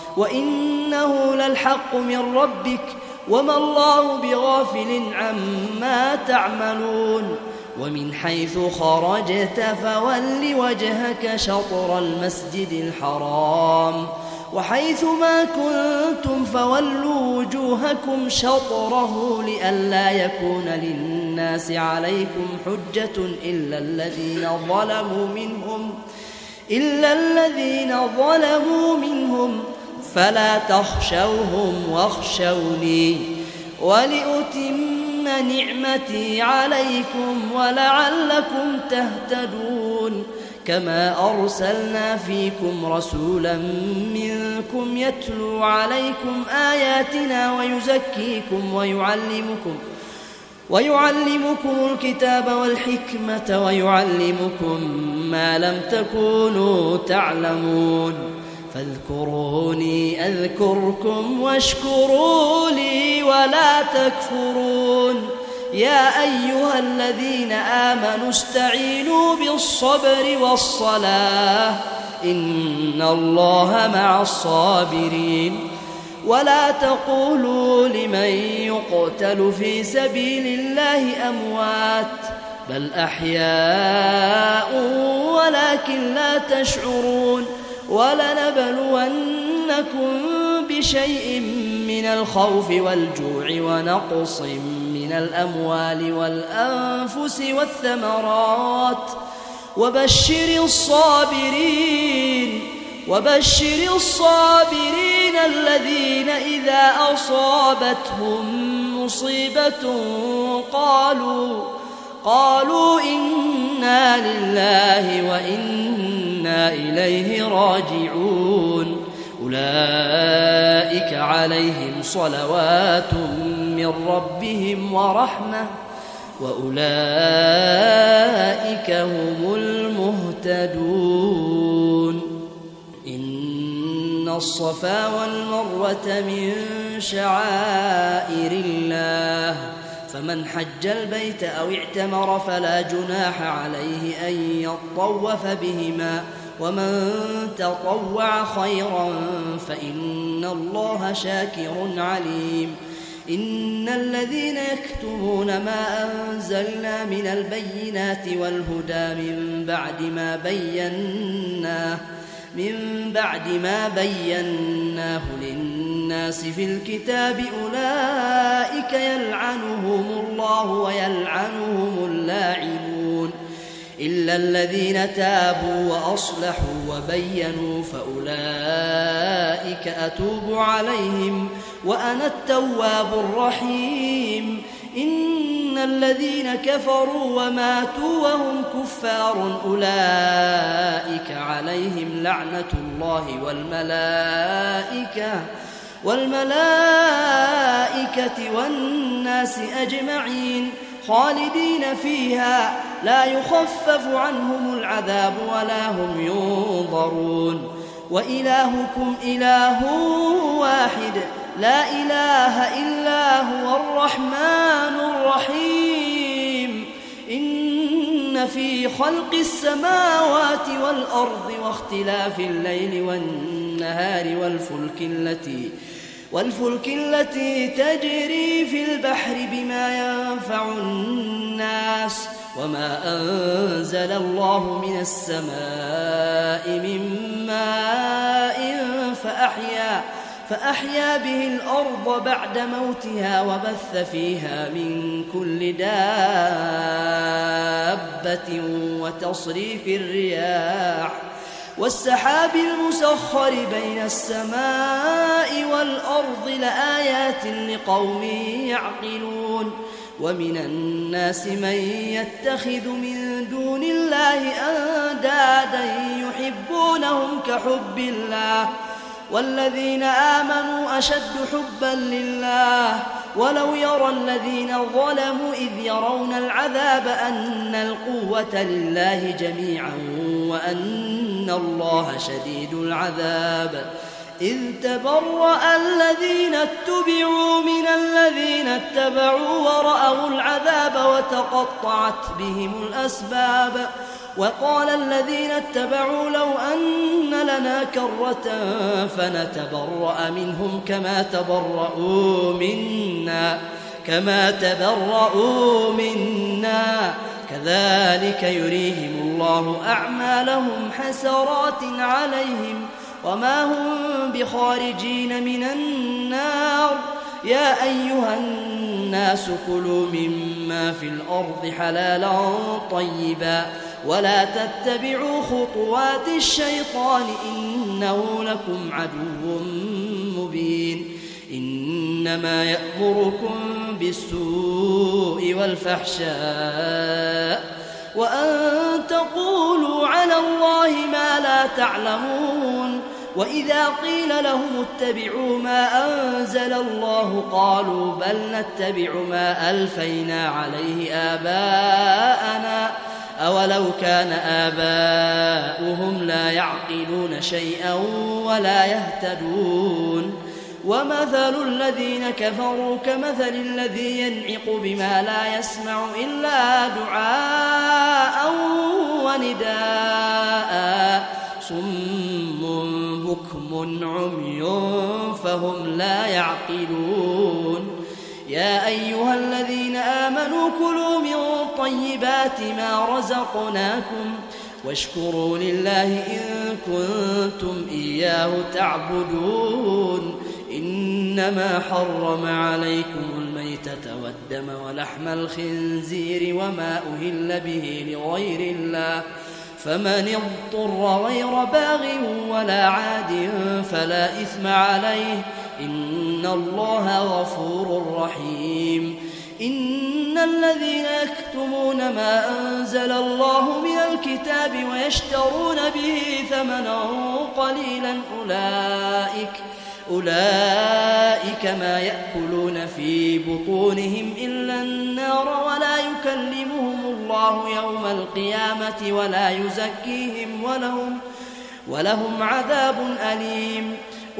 وإنه للحق من ربك وما الله بغافل عما تعملون ومن حيث خرجت فول وجهك شطر المسجد الحرام وحيث ما كنتم فولوا وجوهكم شطره لئلا يكون للناس عليكم حجة إلا الذين ظلموا منهم إلا الذين ظلموا منهم فلا تخشوهم واخشوني ولأتم نعمتي عليكم ولعلكم تهتدون كما أرسلنا فيكم رسولا منكم يتلو عليكم آياتنا ويزكيكم ويعلمكم ويعلمكم الكتاب والحكمة ويعلمكم ما لم تكونوا تعلمون فاذكروني أذكركم واشكروا لي ولا تكفرون يا أيها الذين آمنوا استعينوا بالصبر والصلاة إن الله مع الصابرين ولا تقولوا لمن يقتل في سبيل الله أموات بل أحياء ولكن لا تشعرون ولنبلونكم بشيء من الخوف والجوع ونقص من الأموال والأنفس والثمرات وبشر الصابرين وبشر الصابرين الذين إذا أصابتهم مصيبة قالوا قالوا إنا لله وإنا إليه راجعون أولئك عليهم صلوات من ربهم ورحمة وأولئك هم المهتدون إن الصفا والمروة من شعائر الله فمن حج البيت أو اعتمر فلا جناح عليه أن يطوف بهما ومن تطوع خيرا فإن الله شاكر عليم إن الذين يكتمون ما أنزلنا من البينات والهدى من بعد ما بيناه من بعد ما بيناه للناس في الكتاب أولئك يلعنهم الله ويلعنهم اللاعنون إلا الذين تابوا وأصلحوا وبينوا فأولئك أتوب عليهم وأنا التواب الرحيم إن الذين كفروا وماتوا وهم كفار أولئك عليهم لعنة الله والملائكة والملائكة والناس أجمعين خالدين فيها لا يخفف عنهم العذاب ولا هم ينظرون وإلهكم إله واحد لا إله إلا هو الرحمن الرحيم إن في خلق السماوات والأرض واختلاف الليل والنهار والفلك التي والفلك التي تجري في البحر بما ينفع الناس وما أنزل الله من السماء من ماء فأحيا فأحيا به الأرض بعد موتها وبث فيها من كل دابة وتصريف الرياح والسحاب المسخر بين السماء والأرض لآيات لقوم يعقلون ومن الناس من يتخذ من دون الله أندادا يحبونهم كحب الله والذين آمنوا أشد حبا لله ولو يرى الذين ظلموا إذ يرون العذاب أن القوة لله جميعا وأن الله شديد العذاب إذ تبرأ الذين اتبعوا من الذين اتبعوا ورأوا العذاب وتقطعت بهم الأسباب وقال الذين اتبعوا لو أن لنا كرة فنتبرأ منهم كما تبرؤوا منا كما تبرؤوا منا كذلك يريهم الله أعمالهم حسرات عليهم وما هم بخارجين من النار يا أيها الناس كلوا مما في الأرض حلالا طيبا ولا تتبعوا خطوات الشيطان إنه لكم عدو مبين إنما يأمركم بالسوء والفحشاء وأن تقولوا على الله ما لا تعلمون وإذا قيل لهم اتبعوا ما أنزل الله قالوا بل نتبع ما ألفينا عليه آباءنا أولو كان آباؤهم لا يعقلون شيئا ولا يهتدون ومثل الذين كفروا كمثل الذي ينعق بما لا يسمع إلا دعاء ونداء صم بكم عمي فهم لا يعقلون يا أيها الذين آمنوا كلوا من طيبات ما رزقناكم واشكروا لله إن كنتم إياه تعبدون إنما حرم عليكم الميتة والدم ولحم الخنزير وما أهل به لغير الله فمن اضطر غير باغ ولا عاد فلا إثم عليه إن الله غفور رحيم إن الذين يكتمون ما أنزل الله من الكتاب ويشترون به ثمنا قليلا أولئك أولئك ما يأكلون في بطونهم إلا النار ولا يكلمهم الله يوم القيامة ولا يزكيهم ولهم, ولهم عذاب أليم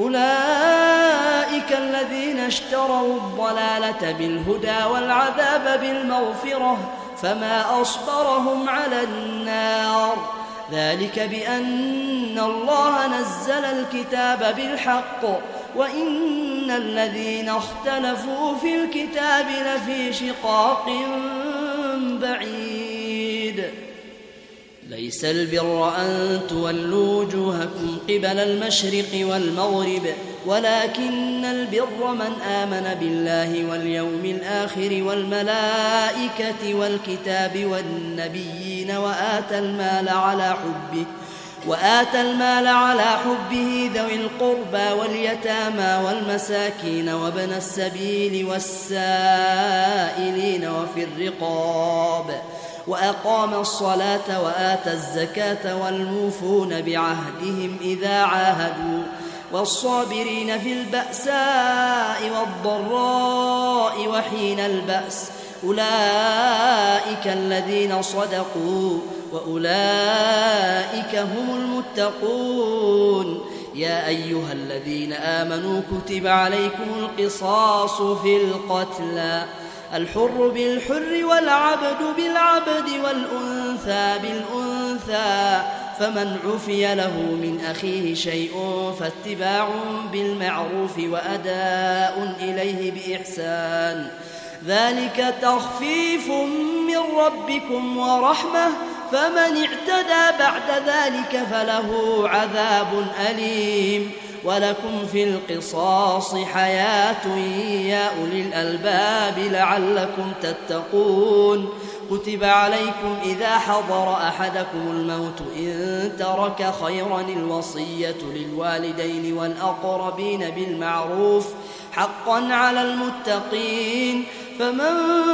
أولئك الذين اشتروا الضلالة بالهدى والعذاب بالمغفرة فما أصبرهم على النار ذلك بأن الله نزل الكتاب بالحق وإن الذين اختلفوا في الكتاب لفي شقاق بعيد ليس البر أن تولوا وجوهكم قبل المشرق والمغرب ولكن البر من آمن بالله واليوم الآخر والملائكة والكتاب والنبيين وآتى المال على حبه وآتى المال على حبه ذوي القربى واليتامى والمساكين وابن السبيل والسائلين وفي الرقاب وأقام الصلاة وآتى الزكاة والموفون بعهدهم إذا عاهدوا والصابرين في البأساء والضراء وحين البأس أولئك الذين صدقوا وأولئك هم المتقون يا أيها الذين آمنوا كتب عليكم القصاص في القتلى الحر بالحر والعبد بالعبد والأنثى بالأنثى فمن عفي له من أخيه شيء فاتباع بالمعروف وأداء إليه بإحسان ذلك تخفيف من ربكم ورحمة فمن اعتدى بعد ذلك فله عذاب أليم ولكم في القصاص حياة يا أولي الألباب لعلكم تتقون كتب عليكم إذا حضر أحدكم الموت إن ترك خيرا الوصية للوالدين والأقربين بالمعروف حقا على المتقين فمن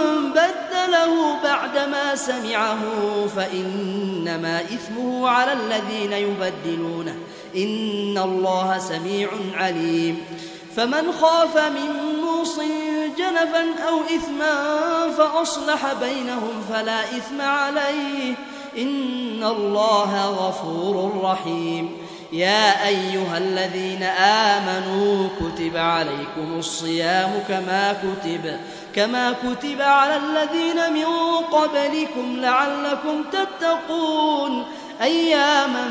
بدله بعدما سمعه فإنما إثمه على الذين يبدلونه إن الله سميع عليم فمن خاف من موص جنفا أو إثما فأصلح بينهم فلا إثم عليه إن الله غفور رحيم يا أيها الذين آمنوا كتب عليكم الصيام كما كتب كما كتب على الذين من قبلكم لعلكم تتقون أياما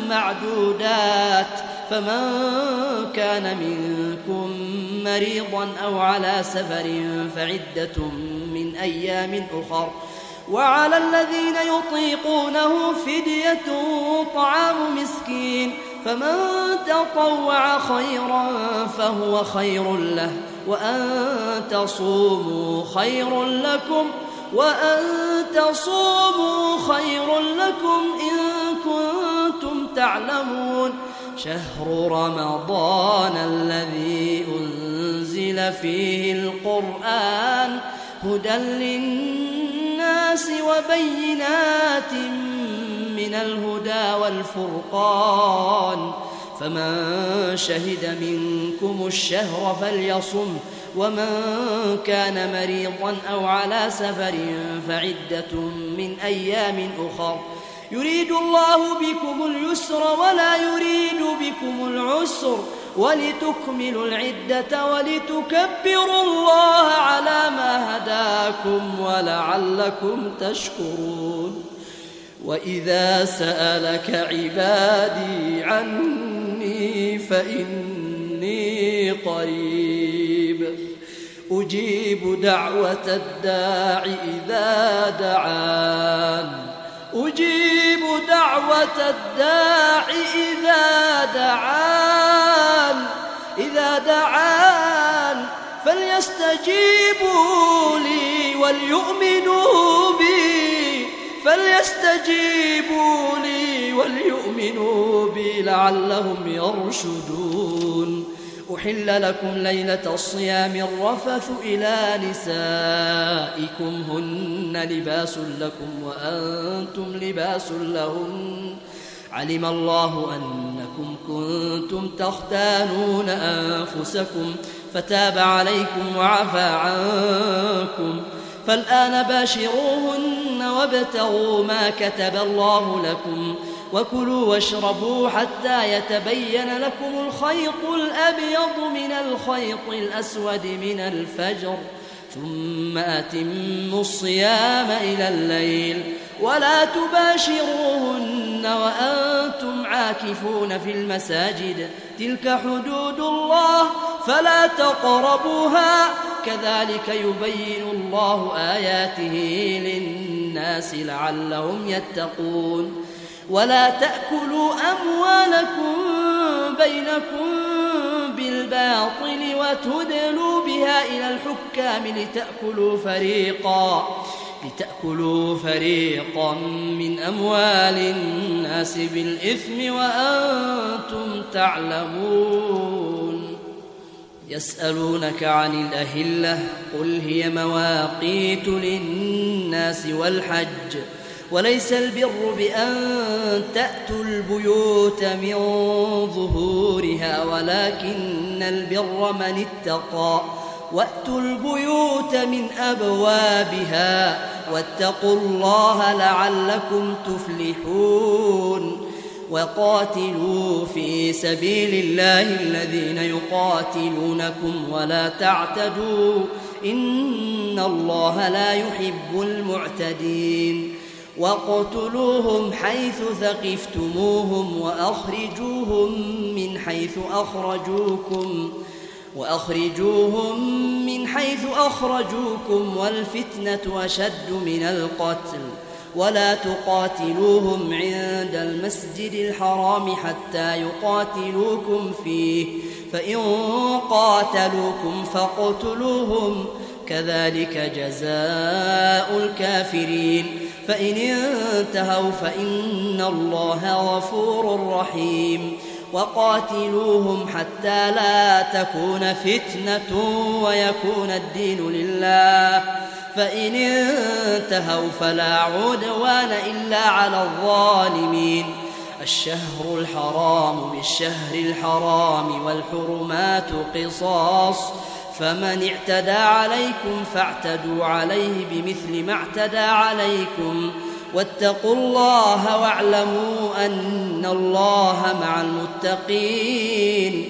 معدودات فمن كان منكم مريضا أو على سفر فعدة من أيام أخر وعلى الذين يطيقونه فدية طعام مسكين فمن تطوع خيرا فهو خير له وأن تصوموا خير لكم وأن تصوموا خير لكم إن كنتم تعلمون شهر رمضان الذي أنزل فيه القرآن هدى للناس وبينات من الهدى والفرقان فمن شهد منكم الشهر فليصم ومن كان مريضا أو على سفر فعدة من أيام أخر يريد الله بكم اليسر ولا يريد بكم العسر ولتكملوا العدة ولتكبروا الله على ما هداكم ولعلكم تشكرون. وإذا سألك عبادي عني فإني قريب أجيب دعوة الداع إذا دعان أجيب دعوة الداع إذا دعان إذا دعان فليستجيبوا لي وليؤمنوا بي فليستجيبوا لي وليؤمنوا بي لعلهم يرشدون. أحل لكم ليلة الصيام الرفث إلى نسائكم هن لباس لكم وأنتم لباس لهن علم الله أنكم كنتم تختانون أنفسكم فتاب عليكم وعفى عنكم فالآن باشروهن وابتغوا ما كتب الله لكم وكلوا واشربوا حتى يتبين لكم الخيط الأبيض من الخيط الأسود من الفجر ثم أتموا الصيام إلى الليل ولا تباشروهن وأنتم عاكفون في المساجد تلك حدود الله فلا تقربوها كذلك يبين الله آياته للناس لعلهم يتقون. ولا تأكلوا أموالكم بينكم بالباطل وتدلوا بها إلى الحكام لتأكلوا فريقا لتأكلوا فريقا من أموال الناس بالإثم وأنتم تعلمون. يسألونك عن الأهلة قل هي مواقيت للناس والحج وليس البر بأن تأتوا البيوت من ظهورها ولكن البر من اتقى وأتوا البيوت من أبوابها واتقوا الله لعلكم تفلحون. وقاتلوا في سبيل الله الذين يقاتلونكم ولا تعتدوا إن الله لا يحب المعتدين. واقتلوهم حيث ثقفتموهم وأخرجوهم من حيث أخرجوكم وأخرجوهم من حيث أخرجوكم والفتنة أشد من القتل ولا تقاتلوهم عند المسجد الحرام حتى يقاتلوكم فيه فإن قاتلوكم فاقتلوهم كذلك جزاء الكافرين. فإن انتهوا فإن الله غفور رحيم. وقاتلوهم حتى لا تكون فتنة ويكون الدين لله فإن انتهوا فلا عدوان إلا على الظالمين. الشهر الحرام بالشهر الحرام والحرمات قصاص فمن اعتدى عليكم فاعتدوا عليه بمثل ما اعتدى عليكم واتقوا الله واعلموا أن الله مع المتقين.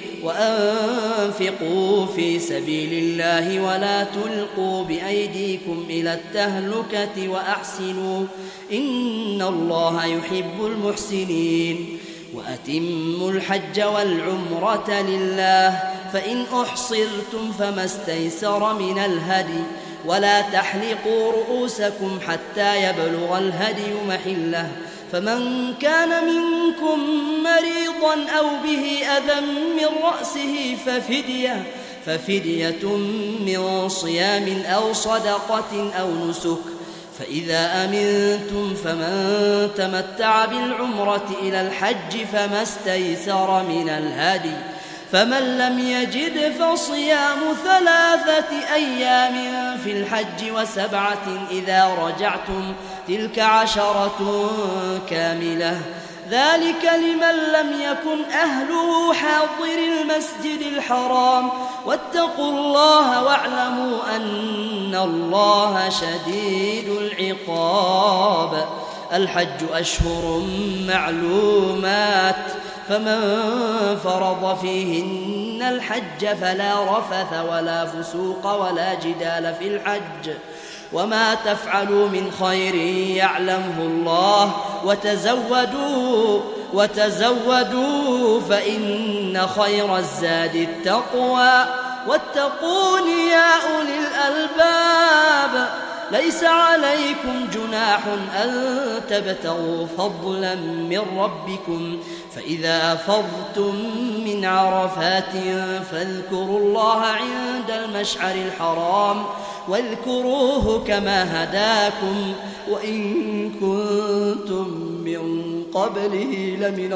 وأنفقوا في سبيل الله ولا تلقوا بأيديكم إلى التهلكة وأحسنوا إن الله يحب المحسنين. وأتموا الحج والعمرة لله فإن أحصرتم فما استيسر من الهدي ولا تحلقوا رؤوسكم حتى يبلغ الهدي محله فمن كان منكم مريضا أو به أذى من رأسه ففدية ففدية من صيام أو صدقة أو نسك فإذا أمنتم فمن تمتع بالعمرة إلى الحج فما استيسر من الهدي فمن لم يجد فصيام ثلاثة أيام في الحج وسبعة إذا رجعتم تلك عشرة كاملة ذلك لمن لم يكن أهله حاضر المسجد الحرام واتقوا الله واعلموا أن الله شديد العقاب. الحج أشهر معلومات فمن فرض فيهن الحج فلا رفث ولا فسوق ولا جدال في الحج وما تفعلوا من خير يعلمه الله وتزودوا وتزودوا فإن خير الزاد التقوى واتقون يا أولي الألباب. ليس عليكم جناح أن تبتغوا فضلا من ربكم فإذا أفضتم من عرفات فاذكروا الله عند المشعر الحرام واذكروه كما هداكم وإن كنتم من قبله لمن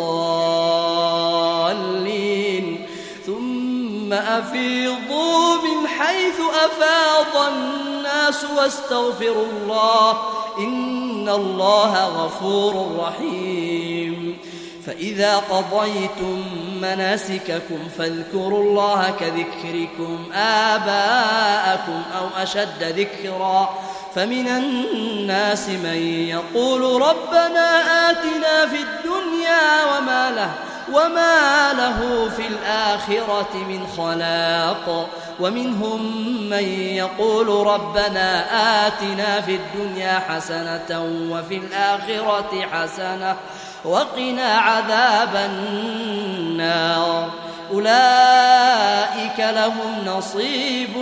الضالين. ثم أفيضوا من حيث أفاض الناس واستغفروا الله إن الله غفور رحيم. فإذا قضيتم مناسككم فاذكروا الله كذكركم آباءكم أو أشد ذكرا. فمن الناس من يقول ربنا آتنا في الدنيا وما له وما له في الآخرة من خلاق ومنهم من يقول ربنا آتنا في الدنيا حسنة وفي الآخرة حسنة وقنا عذاب النار. أولئك لهم نصيب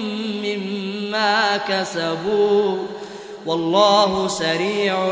مما كسبوا والله سريع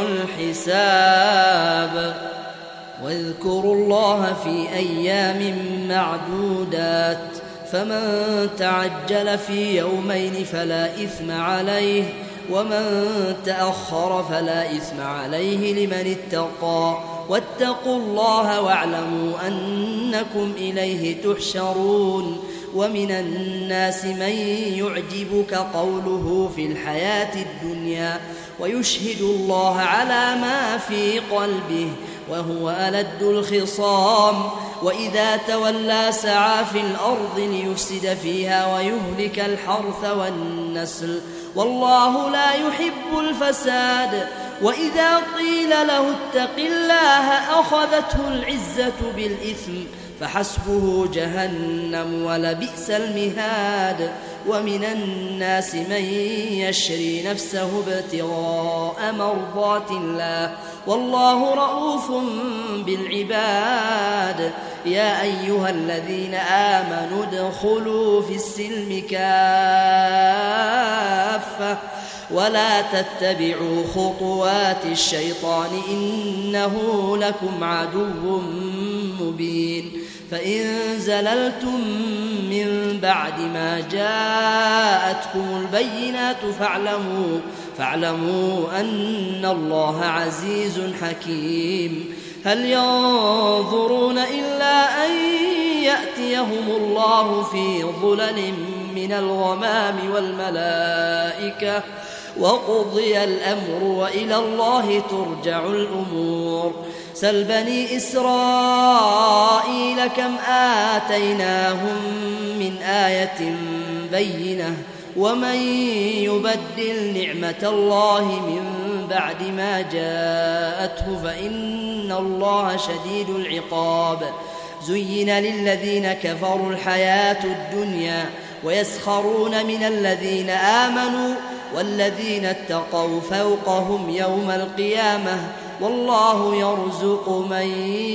الحساب. واذكروا الله في أيام معدودات فمن تعجل في يومين فلا إثم عليه ومن تأخر فلا إثم عليه لمن اتقى واتقوا الله واعلموا أنكم إليه تحشرون. ومن الناس من يعجبك قوله في الحياة الدنيا ويشهد الله على ما في قلبه وهو ألد الخصام وإذا تولى سعى في الأرض ليفسد فيها ويهلك الحرث والنسل والله لا يحب الفساد. وإذا قيل له اتق الله أخذته العزة بالإثم فحسبه جهنم ولبئس المهاد. ومن الناس من يشري نفسه ابتغاء مرضات الله والله رؤوف بالعباد. يا أيها الذين آمنوا ادخلوا في السلم كافة ولا تتبعوا خطوات الشيطان إنه لكم عدو مبين. فإن زللتم من بعد ما جاءتكم البينات فاعلموا, فاعلموا أن الله عزيز حكيم. هل ينظرون إلا أن يأتيهم الله في ظلل من الغمام والملائكة وقضي الأمر وإلى الله ترجع الأمور. سل بني إسرائيل كم آتيناهم من آية بينة ومن يبدل نعمة الله من بعد ما جاءته فإن الله شديد العقاب. زين للذين كفروا الحياة الدنيا ويسخرون من الذين آمنوا والذين اتقوا فوقهم يوم القيامة والله يرزق من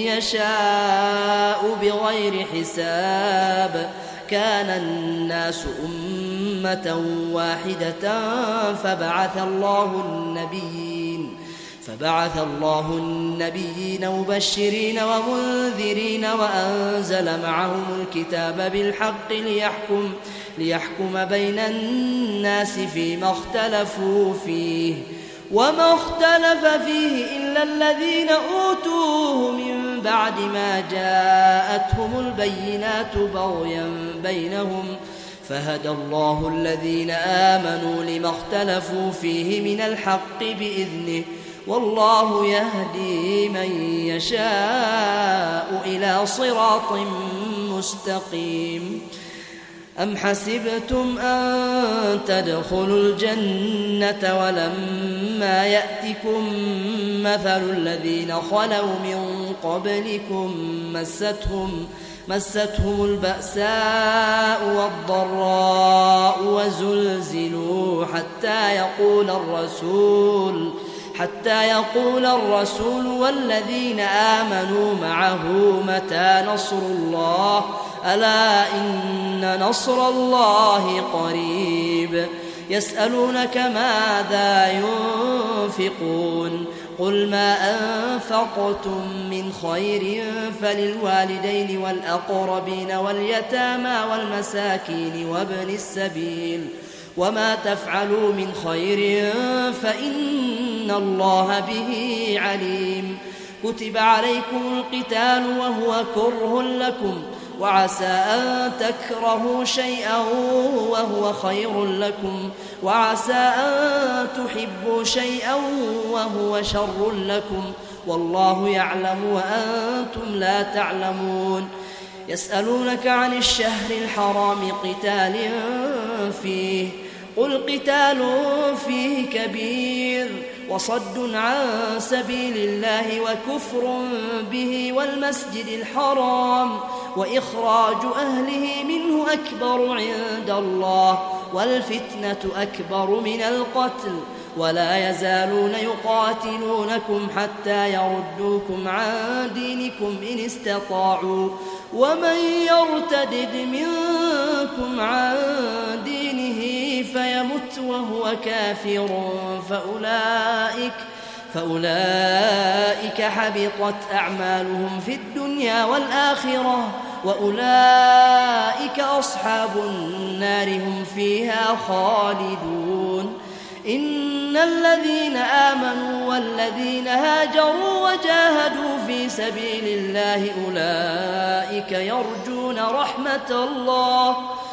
يشاء بغير حساب. كان الناس أمة واحدة فبعث الله النبيين فبعث الله النبيين مبشرين ومنذرين وأنزل معهم الكتاب بالحق ليحكم, ليحكم بين الناس فيما اختلفوا فيه وما اختلف فيه إلا الذين أوتوه من بعد ما جاءتهم البينات بغيا بينهم فهدى الله الذين آمنوا لما اختلفوا فيه من الحق بإذنه والله يهدي من يشاء إلى صراط مستقيم. أم حسبتم أن تدخلوا الجنة ولما يأتكم مثل الذين خلوا من قبلكم مستهم مستهم البأساء والضراء وزلزلوا حتى يقول الرسول حتى يقول الرسول والذين آمنوا معه متى نصر الله ألا إن نصر الله قريب يسألونك ماذا ينفقون قل ما أنفقتم من خير فللوالدين والأقربين واليتامى والمساكين وابن السبيل وما تفعلوا من خير فإن الله به عليم كتب عليكم القتال وهو كره لكم وعسى أن تكرهوا شيئا وهو خير لكم وعسى أن تحبوا شيئا وهو شر لكم والله يعلم وأنتم لا تعلمون يسألونك عن الشهر الحرام قتال فيه قل قتال فيه كبير وصد عن سبيل الله وكفر به والمسجد الحرام وإخراج أهله منه أكبر عند الله والفتنة أكبر من القتل ولا يزالون يقاتلونكم حتى يردوكم عن دينكم إن استطاعوا ومن يرتدد منكم عن دينه فيمت وهو كافر فأولئك فأولئك حبطت أعمالهم في الدنيا والآخرة وأولئك أصحاب النار هم فيها خالدون إن الذين آمنوا والذين هاجروا وجاهدوا في سبيل الله أولئك يرجون رحمة الله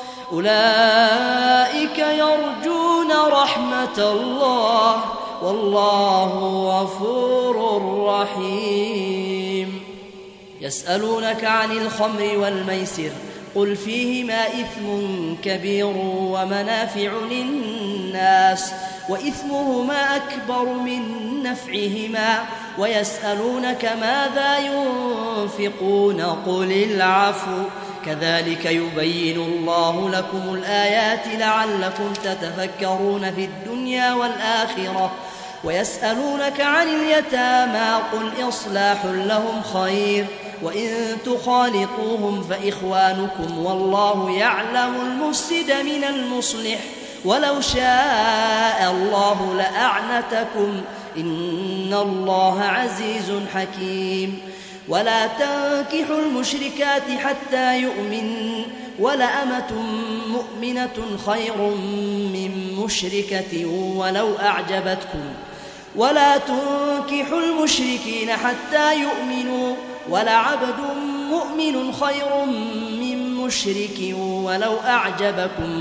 أولئك يرجون رحمة الله والله غفور رحيم يسألونك عن الخمر والميسر قل فيهما إثم كبير ومنافع للناس وإثمهما أكبر من نفعهما ويسألونك ماذا ينفقون قل العفو كذلك يبين الله لكم الآيات لعلكم تتفكرون في الدنيا والآخرة ويسألونك عن اليتامى قل إصلاح لهم خير وإن تخالطوهم فإخوانكم والله يعلم المفسد من المصلح ولو شاء الله لأعنتكم إن الله عزيز حكيم ولا تنكحوا المشركات حتى يؤمن ولأمة مؤمنة خير من مشركة ولو أعجبتكم ولا تنكحوا المشركين حتى يؤمنوا ولعبد مؤمن خير من مشرك ولو أعجبكم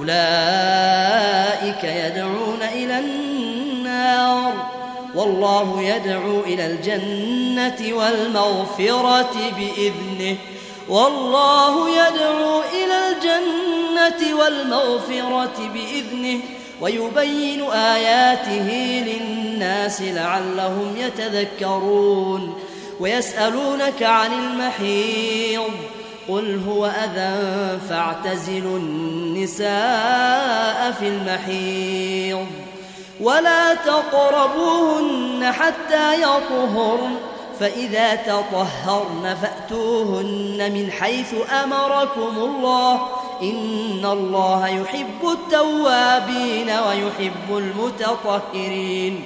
أولئك يدعون إلى النار والله يدعو إلى الجنة والمغفرة بإذنه والله يدعو إلى الجنة والمغفرة بإذنه ويبين آياته للناس لعلهم يتذكرون ويسألونك عن المحيض قل هو أذى فاعتزلوا النساء في المحيض ولا تقربوهن حتى يطهرن فإذا تطهرن فأتوهن من حيث أمركم الله إن الله يحب التوابين ويحب المتطهرين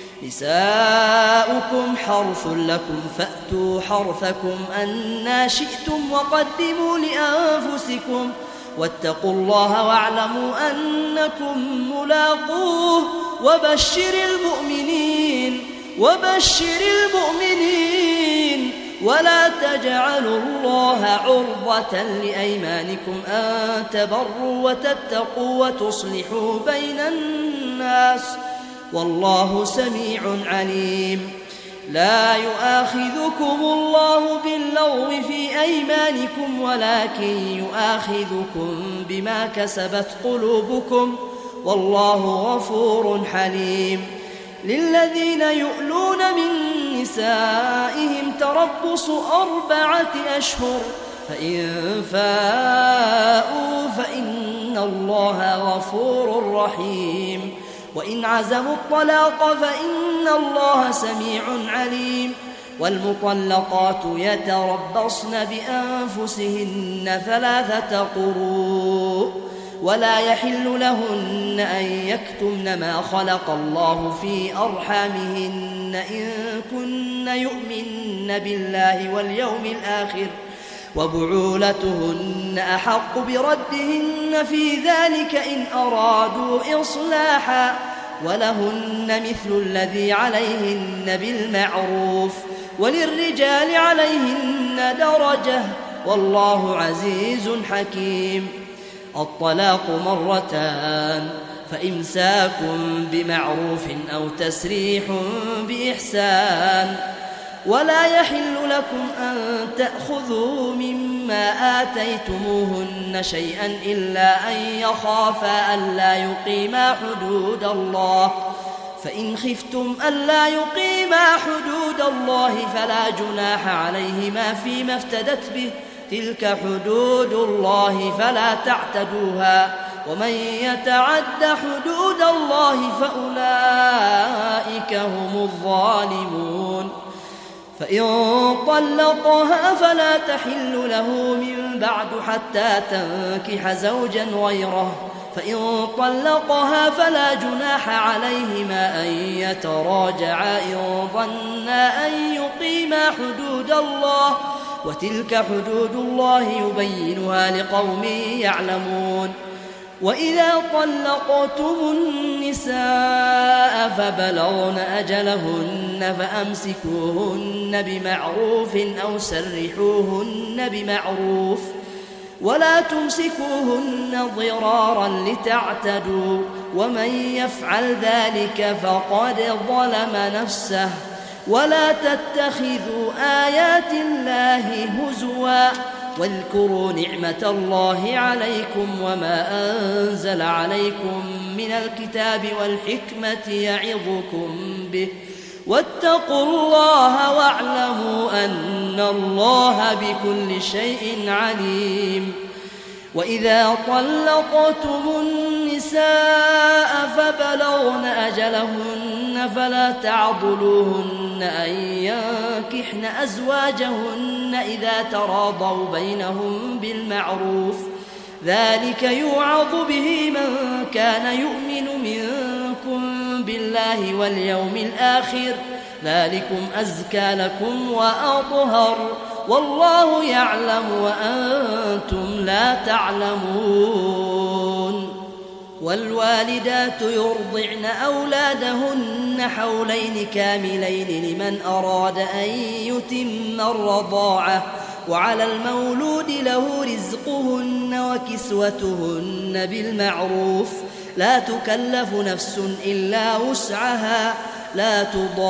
نساؤكم حرث لكم فأتوا حرثكم أنى شئتم وقدموا لأنفسكم واتقوا الله واعلموا أنكم ملاقوه وبشر المؤمنين وبشر المؤمنين ولا تجعلوا الله عرضة لأيمانكم أن تبروا وتتقوا وتصلحوا بين الناس والله سميع عليم لا يؤاخذكم الله باللغو في أيمانكم ولكن يؤاخذكم بما كسبت قلوبكم والله غفور حليم. للذين يؤلون من نسائهم تربص أربعة أشهر فإن فاءوا فإن الله غفور رحيم. وإن عزموا الطلاق فإن الله سميع عليم. والمطلقات يتربصن بأنفسهن ثلاثة قروء ولا يحل لهن أن يكتمن ما خلق الله في أرحامهن إن كن يؤمن بالله واليوم الآخر وبعولتهن أحق بردهن في ذلك إن أرادوا إصلاحا ولهن مثل الذي عليهن بالمعروف وللرجال عليهن درجة والله عزيز حكيم. الطلاق مرتان فإمساك بمعروف أو تسريح بإحسان. ولا يحل لكم أن تأخذوا مما آتيتموهن شيئا إلا أن يخافا ألا يقيما حدود الله فإن خفتم ألا يقيما حدود الله فلا جناح عليهما فيما افتدت به تلك حدود الله فلا تعتدوها ومن يتعد حدود الله فأولئك هم الظالمون. فإن طلقها فلا تحل له من بعد حتى تنكح زوجا غيره فإن طلقها فلا جناح عليهما أن يتراجعا إن ظنا أن يقيما حدود الله وتلك حدود الله يبينها لقوم يعلمون. وإذا طلقتم النساء فبلغن أجلهن فأمسكوهن بمعروف أو سرحوهن بمعروف ولا تمسكوهن ضرارا لتعتدوا ومن يفعل ذلك فقد ظلم نفسه. ولا تتخذوا آيات الله هزوا واذكروا نعمة الله عليكم وما أنزل عليكم من الكتاب والحكمة يعظكم به واتقوا الله واعلموا أن الله بكل شيء عليم. وإذا طلقتم النساء فبلغن أجلهن فلا تعضلوهن أن ينكحن أزواجهن إذا تراضوا بينهم بالمعروف ذلك يوعظ به من كان يؤمن منكم بالله واليوم الآخر ذلكم أزكى لكم وأطهر والله يعلم وأنتم لا تعلمون. والوالدات يرضعن أولادهن حولين كاملين لمن أراد أن يتم الرضاعة وعلى المولود له رزقهن وكسوتهن بالمعروف لا تكلف نفس إلا وسعها لا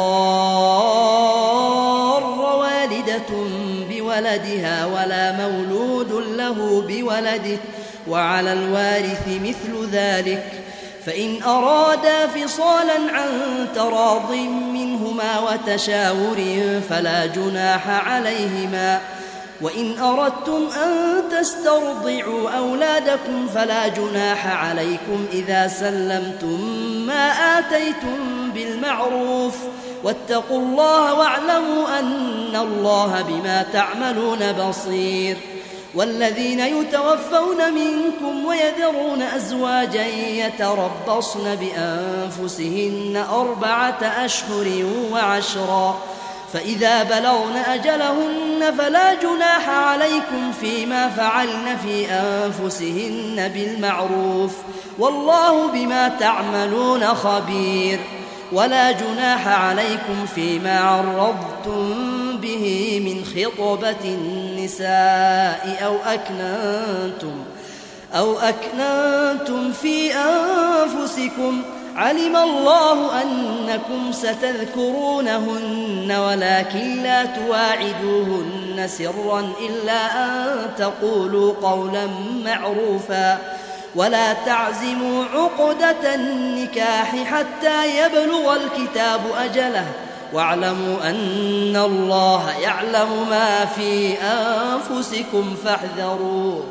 تضار والدة بولدها ولا مولود له بولده وعلى الوارث مثل ذلك فإن أرادا فصالا عن تراض منهما وتشاور فلا جناح عليهما. وإن أردتم أن تسترضعوا أولادكم فلا جناح عليكم إذا سلمتم ما آتيتم بالمعروف واتقوا الله واعلموا أن الله بما تعملون بصير. والذين يتوفون منكم ويذرون أزواجا يتربصن بأنفسهن أربعة أشهر وعشرا فإذا بلغن أجلهن فلا جناح عليكم فيما فعلن في أنفسهن بالمعروف والله بما تعملون خبير. ولا جناح عليكم فيما عرضتم به من خطبة النساء أو أكننتم أو أكننتم في أنفسكم علم الله أنكم ستذكرونهن ولكن لا تواعدوهن سرا إلا أن تقولوا قولا معروفا ولا تعزموا عقدة النكاح حتى يبلغ الكتاب أجله واعلموا أن الله يعلم ما في أنفسكم فاحذروه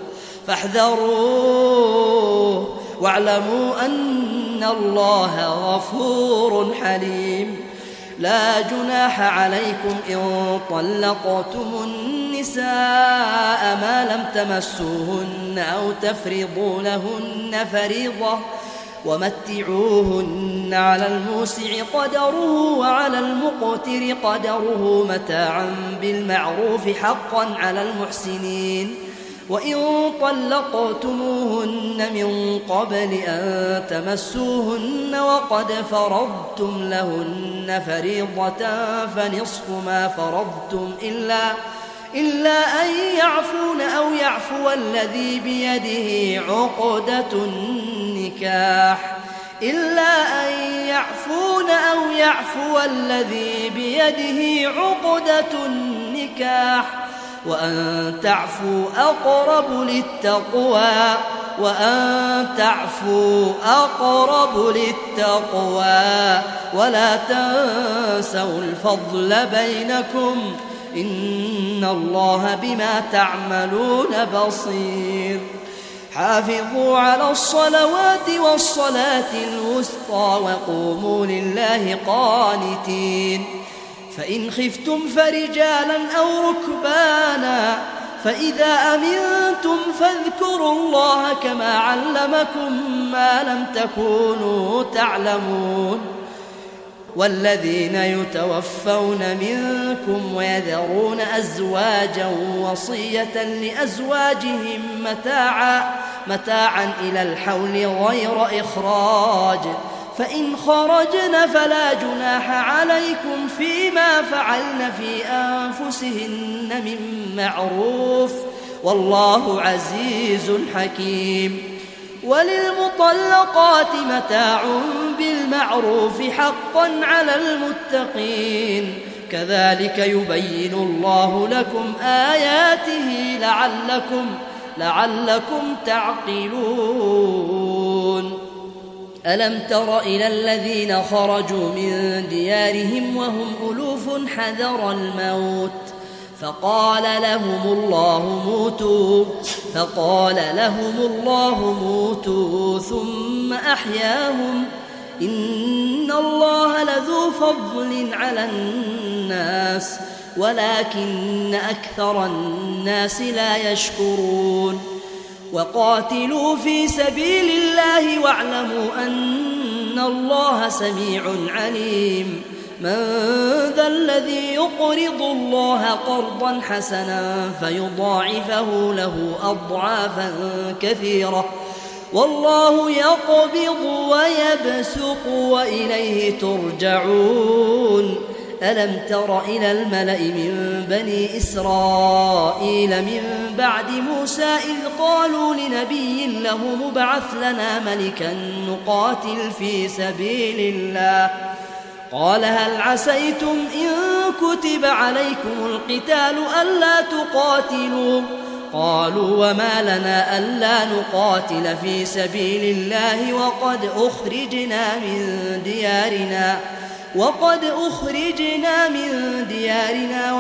فاحذروه واعلموا أن الله غفور حليم. لا جناح عليكم إن طلقتم النساء ما لم تمسوهن أو تفرضوا لهن فريضة ومتعوهن على الموسع قدره وعلى المقتر قدره متاعا بالمعروف حقا على المحسنين. وإن طلقتموهن من قبل أن تمسوهن وقد فرضتم لهن فريضة فنصف ما فرضتم إلا, إلا أن يعفون أو يعفو الذي بيده عقدة النكاح إلا أن يعفون أو يعفو الذي بيده عقدة النكاح وأن تعفوا أقرب للتقوى وأن تعفوا أقرب للتقوى ولا تنسوا الفضل بينكم إن الله بما تعملون بصير. حافظوا على الصلوات والصلاة الوسطى وقوموا لله قانتين. فإن خفتم فرجالا أو ركبانا فإذا أمنتم فاذكروا الله كما علمكم ما لم تكونوا تعلمون. والذين يتوفون منكم ويذرون أزواجا وصية لأزواجهم متاعا, متاعا إلى الحول غير إخراج فإن خرجن فلا جناح عليكم فيما فعلن في أنفسهن من معروف والله عزيز حكيم. وللمطلقات متاع بالمعروف حقا على المتقين كذلك يبين الله لكم آياته لعلكم, لعلكم تعقلون. ألم تر إلى الذين خرجوا من ديارهم وهم ألوف حذر الموت فقال لهم الله موتوا فقال لهم الله موتوا ثم أحياهم إن الله لذو فضل على الناس ولكن أكثر الناس لا يشكرون. وقاتلوا في سبيل الله واعلموا أن الله سميع عليم. من ذا الذي يقرض الله قرضا حسنا فيضاعفه له أضعافا كثيرة والله يقبض ويبسط وإليه ترجعون. ألم تر إلى الملأ من بني إسرائيل من بعد موسى إذ قالوا لنبي له مبعث لنا ملكا نقاتل في سبيل الله قال هل عسيتم إن كتب عليكم القتال ألا تقاتلوا قالوا وما لنا ألا نقاتل في سبيل الله وقد أخرجنا من ديارنا وقد أخرجنا من ديارنا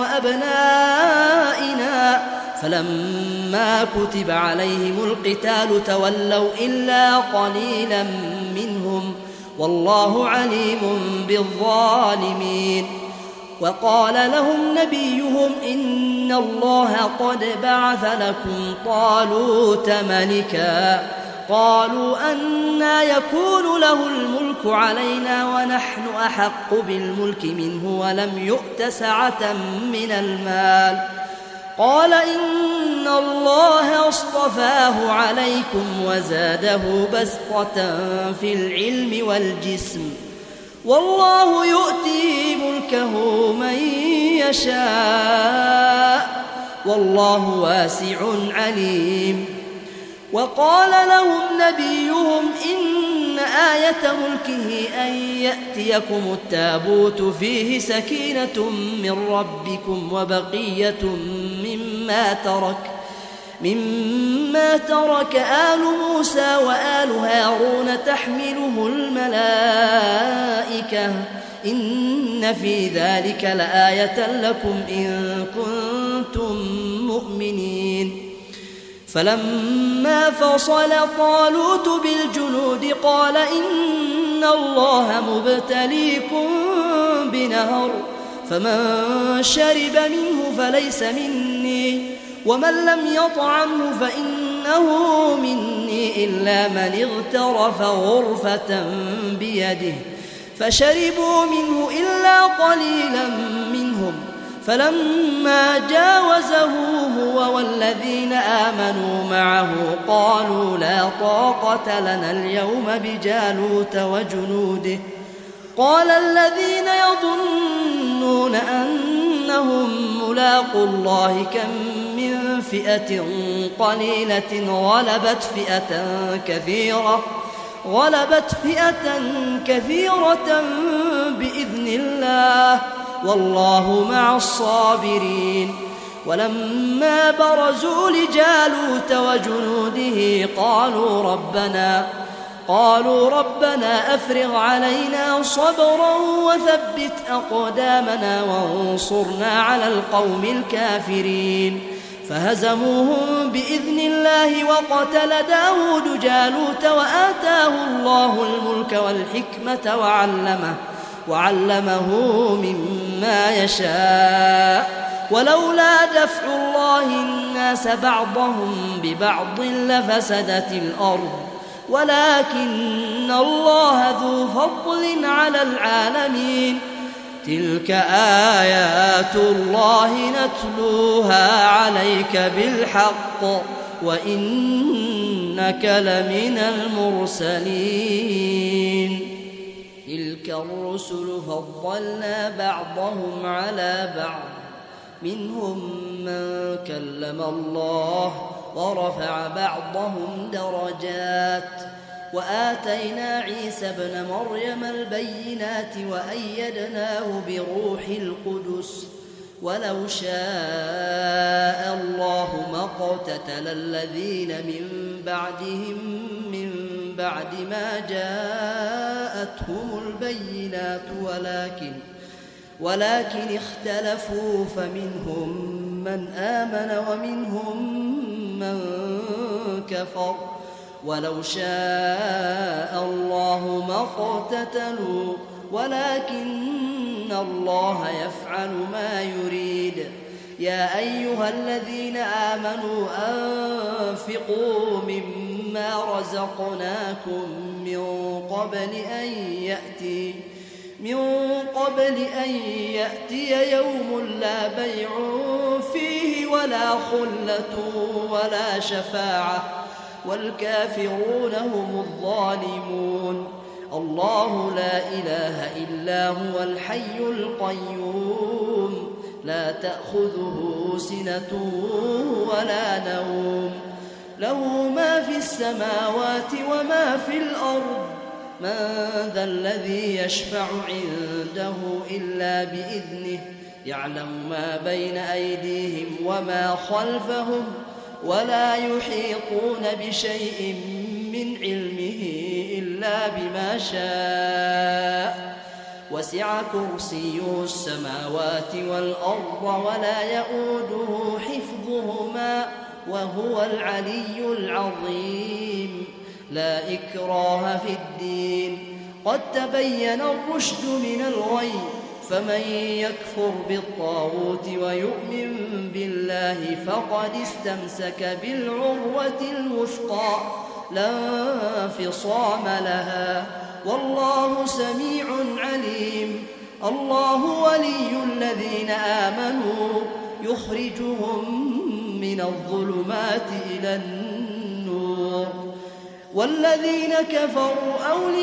وأبنائنا فلما كتب عليهم القتال تولوا إلا قليلا منهم والله عليم بالظالمين. وقال لهم نبيهم إن الله قد بعث لكم طالوت ملكا قالوا أنى يكون له الملك علينا ونحن أحق بالملك منه ولم يؤت سعة من المال قال إن الله اصطفاه عليكم وزاده بسطة في العلم والجسم والله يؤتي ملكه من يشاء والله واسع عليم. وقال لهم نبيهم إن آية ملكه أن يأتيكم التابوت فيه سكينة من ربكم وبقية مما ترك مما ترك آل موسى وآل هارون تحمله الملائكة إن في ذلك لآية لكم إن كنتم مؤمنين. فلما فصل طالوت بالجنود قال إن الله مبتليكم بنهر فمن شرب منه فليس مني ومن لم يطعمه فإنه مني إلا من اغترف غرفة بيده فشربوا منه إلا قليلا منهم. فلما جاوزه هو والذين آمنوا معه قالوا لا طاقة لنا اليوم بجالوت وجنوده. قال الذين يظنون أنهم ملاقو الله كم من فئة قليلة غلبت فئة كثيرة غلبت فئة كثيرة بإذن الله والله مع الصابرين. ولما برزوا لجالوت وجنوده قالوا ربنا قالوا ربنا أفرغ علينا صبرا وثبت أقدامنا وانصرنا على القوم الكافرين. فهزموهم بإذن الله وقتل داود جالوت وآتاه الله الملك والحكمة وعلمه وعلمه مما يشاء ولولا دفع الله الناس بعضهم ببعض لفسدت الأرض ولكن الله ذو فضل على العالمين. تلك آيات الله نتلوها عليك بالحق وإنك لمن المرسلين. تلك الرسل فضلنا بعضهم على بعض منهم من كلم الله ورفع بعضهم درجات وآتينا عيسى ابن مريم البينات وأيدناه بروح القدس ولو شاء الله ما اقتتل الذين من بعدهم من بعد ما جاءتهم البينات ولكن ولكن اختلفوا فمنهم من آمن ومنهم من كفر ولو شاء الله ما اقتتلوا ولكن الله يفعل ما يريد. يا أيها الذين آمنوا أنفقوا مما رزقناكم من قبل أن يأتي من قبل أن يأتي يوم لا بيع فيه ولا خلة ولا شفاعة والكافرون هم الظالمون. الله لا إله إلا هو الحي القيوم لا تأخذه سنة ولا نوم له ما في السماوات وما في الأرض من ذا الذي يشفع عنده إلا بإذنه يعلم ما بين أيديهم وما خلفهم ولا يحيطون بشيء من علمه إلا بما شاء وسع كرسيه السماوات والأرض ولا يؤوده حفظهما وهو العلي العظيم. لا إكراه في الدين قد تبين الرشد من الغي فمن يكفر بالطاغوت ويؤمن بالله فقد استمسك بالعروة الوثقى لا انفصام لها والله سميع عليم. الله ولي الذين آمنوا يخرجهم من الظلمات إلى النور والذين كفروا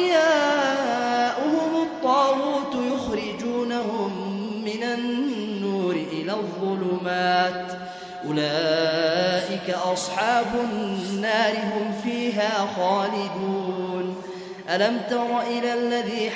أولياؤهم الطاغوت يخرجونهم من النور إلى الظلمات أولئك أصحاب النار هم فيها خالدون. ألم تر إلى الذي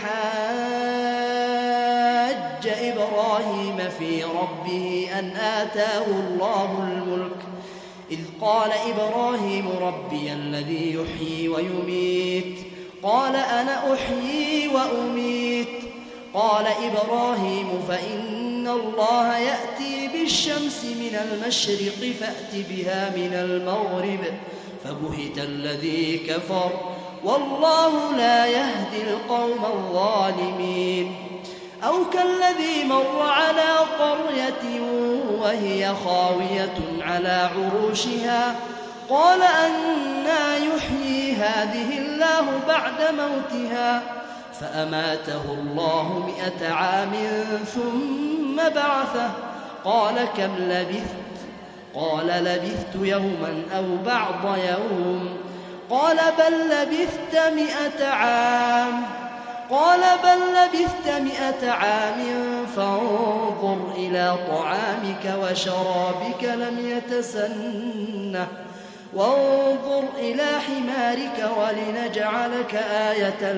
حاج إبراهيم في ربه أن آتاه الله الملك إذ قال إبراهيم ربي الذي يحيي ويميت قال أنا أحيي وأميت قال إبراهيم فإن الله يأتي بالشمس من المشرق فأت بها من المغرب فبهت الذي كفر والله لا يهدي القوم الظالمين أو كالذي مر على قرية وهي خاوية على عروشها قال أنى يحيي هذه الله بعد موتها فأماته الله مئة عام ثم بعثه قال كم لبثت قال لبثت يوما أو بعض يوم قال بل لبثت مئة عام قال بل لبثت مئة عام فانظر إلى طعامك وشرابك لم يتسنه وانظر إلى حمارك ولنجعلك آية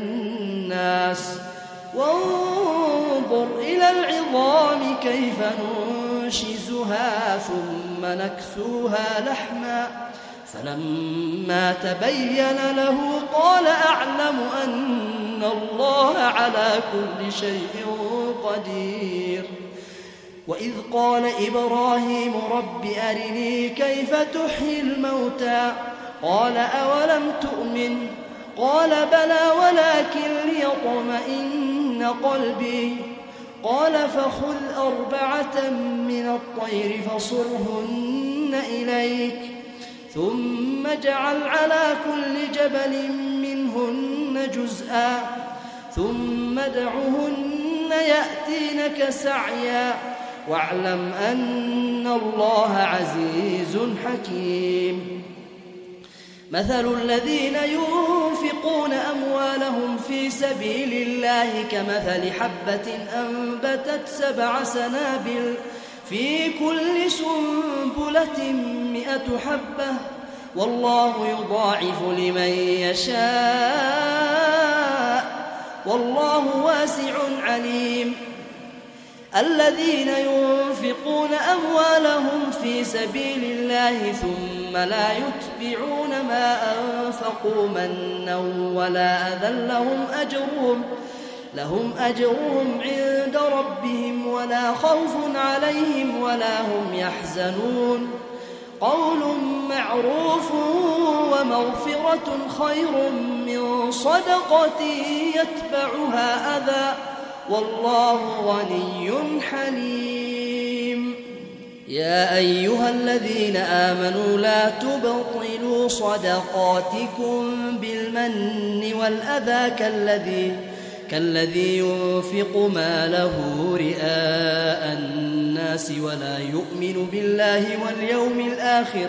للناس وانظر إلى العظام كيف ننشزها ثم نكسوها لحما فلما تبين له قال أعلم أن الله على كل شيء قدير وإذ قال إبراهيم رب أرني كيف تحيي الموتى قال أولم تؤمن قال بلى ولكن ليطمئن قلبي قال فخذ أربعة من الطير فصرهن إليك ثم اجعل على كل جبل منهن جزءا ثم ادعهن يأتينك سعيا واعلم أن الله عزيز حكيم مثل الذين ينفقون أموالهم في سبيل الله كمثل حبة أنبتت سبع سنابل في كل سنبلة مئة حبة والله يضاعف لمن يشاء والله واسع عليم الذين ينفقون أموالهم في سبيل الله ثم لا يتبعون ما أنفقوا منا ولا أذى لهم أجرهم لهم أجرهم عند ربهم ولا خوف عليهم ولا هم يحزنون قول معروف ومغفرة خير من صدقة يتبعها أذى والله غني حليم يا أيها الذين آمنوا لا تبطلوا صدقاتكم بالمن والأذى كالذي كالذي ينفق ماله رئاء الناس ولا يؤمن بالله واليوم الآخر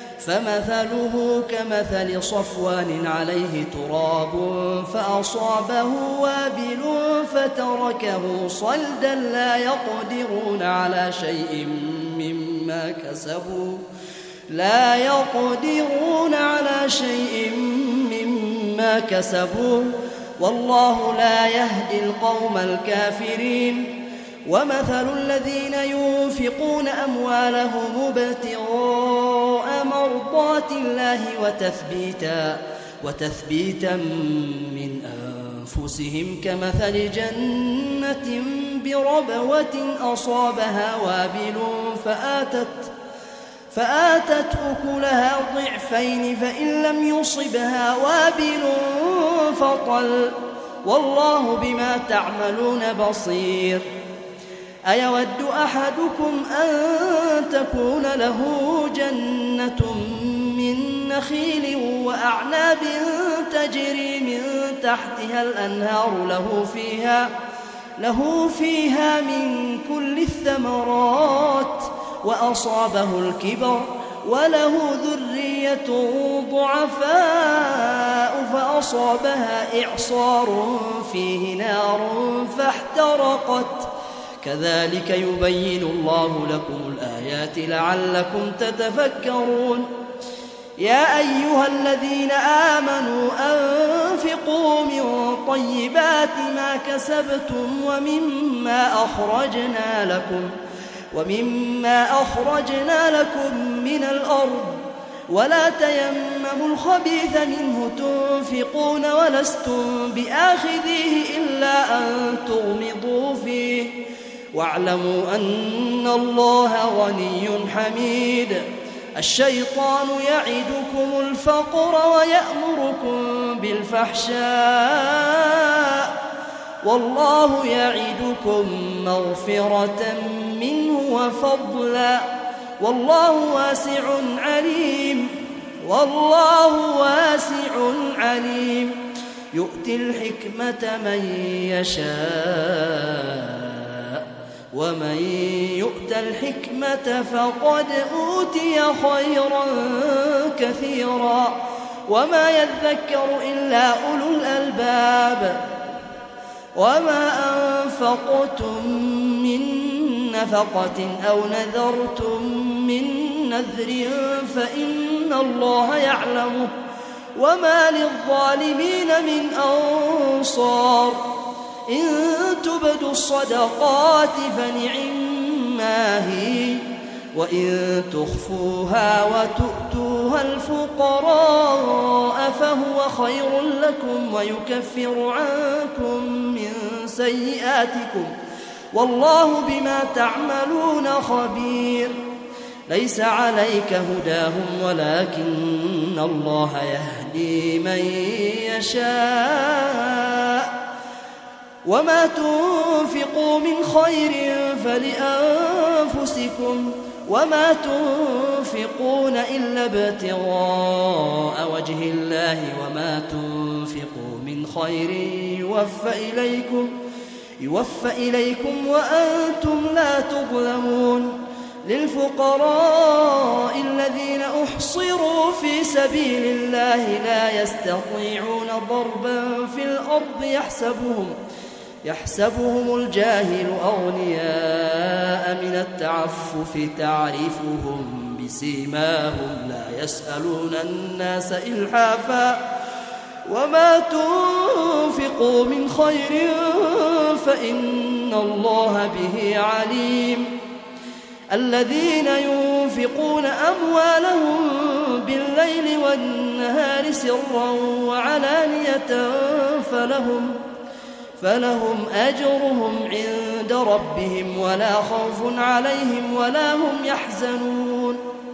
فمثله كمثل صفوان عليه تراب فأصابه وابل فتركه صلدا لا يقدرون على شيء مما كسبوا لا يقدرون على شيء مما كسبوا والله لا يهدي القوم الكافرين ومثل الذين ينفقون أموالهم ابتغاء مرضات الله وتثبيتا وتثبيتا من أنفسهم كمثل جنة بربوة أصابها وابل فآتت فآتت أكلها ضعفين فإن لم يصبها وابل فطل والله بما تعملون بصير أيود أحدكم أن تكون له جنة من نخيل وأعناب تجري من تحتها الأنهار له فيها له فيها من كل الثمرات وأصابه الكبر وله ذرية ضعفاء فأصابها إعصار فيه نار فاحترقت كذلك يبين الله لكم الآيات لعلكم تتفكرون يا أيها الذين آمنوا أنفقوا من طيبات ما كسبتم ومما أخرجنا لكم ومما أخرجنا لكم من الأرض ولا تيمموا الخبيث منه تنفقون ولستم بآخذيه إلا أن تغمضوا فيه واعلموا أن الله غني حميد. الشيطان يعدكم الفقر ويأمركم بالفحشاء والله يعدكم مغفرة منه وفضلا والله واسع عليم والله واسع عليم يؤتي الحكمة من يشاء ومن يؤت الحكمة فقد أوتي خيرا كثيرا وما يذكر إلا أولو الألباب. وما أنفقتم من نفقة أو نذرتم من نذر فإن الله يعلمه وما للظالمين من أنصار. إن تبدوا الصدقات فنعما هي وإن تخفوها وتؤتوها الفقراء فهو خير لكم ويكفر عنكم من سيئاتكم والله بما تعملون خبير. ليس عليك هداهم ولكن الله يهدي من يشاء وما تنفقوا من خير فلأنفسكم وما تنفقون إلا ابتغاء وجه الله وما تنفقوا من خير يوفى إليكم يوفى إليكم وأنتم لا تظلمون. للفقراء الذين أحصروا في سبيل الله لا يستطيعون ضربا في الأرض يحسبهم يحسبهم الجاهل أغنياء من التعفف تعرفهم بسيماهم لا يسألون الناس إلحافا وما تنفقوا من خير فإن الله به عليم. الذين ينفقون أموالهم بالليل والنهار سرا وعلانية فلهم فلهم أجرهم عند ربهم ولا خوف عليهم ولا هم يحزنون.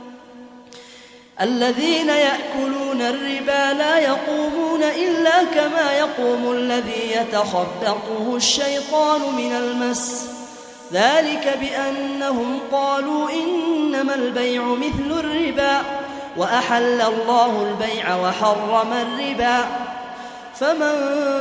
الذين يأكلون الربا لا يقومون إلا كما يقوم الذي يتخبطه الشيطان من المس ذلك بأنهم قالوا إنما البيع مثل الربا وأحل الله البيع وحرم الربا. فمن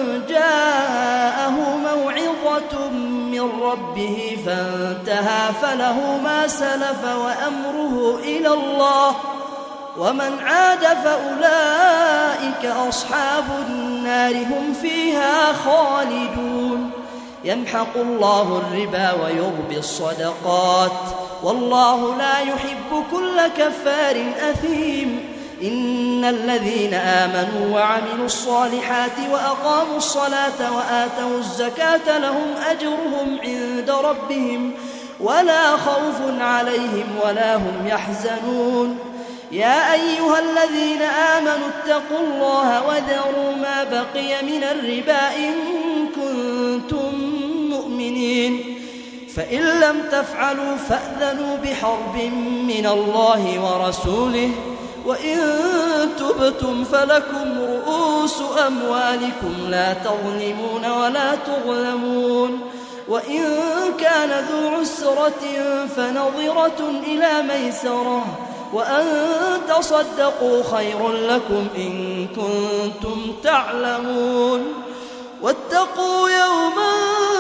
جاءه موعظة من ربه فانتهى فله ما سلف وأمره إلى الله ومن عاد فأولئك أصحاب النار هم فيها خالدون. يمحق الله الربا ويربي الصدقات والله لا يحب كل كفار أثيم. إن الذين آمنوا وعملوا الصالحات وأقاموا الصلاة وآتوا الزكاة لهم أجرهم عند ربهم ولا خوف عليهم ولا هم يحزنون. يا أيها الذين آمنوا اتقوا الله وذروا ما بقي من الربا إن كنتم مؤمنين فإن لم تفعلوا فأذنوا بحرب من الله ورسوله وإن تبتم فلكم رؤوس أموالكم لا تظلمون ولا تظلمون. وإن كان ذو عسرة فنظرة إلى ميسرة وأن تصدقوا خير لكم إن كنتم تعلمون. واتقوا يوما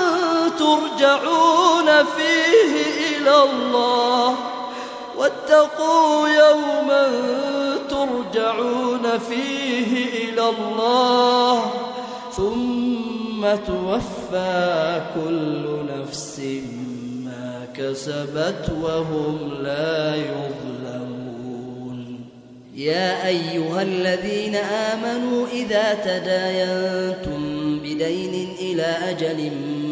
ترجعون فيه إلى الله واتقوا يوما ترجعون فيه إلى الله ثم توفى كل نفس كسبت وهم لا يظلمون. يا أيها الذين آمنوا إذا تداينتم بدين إلى أجل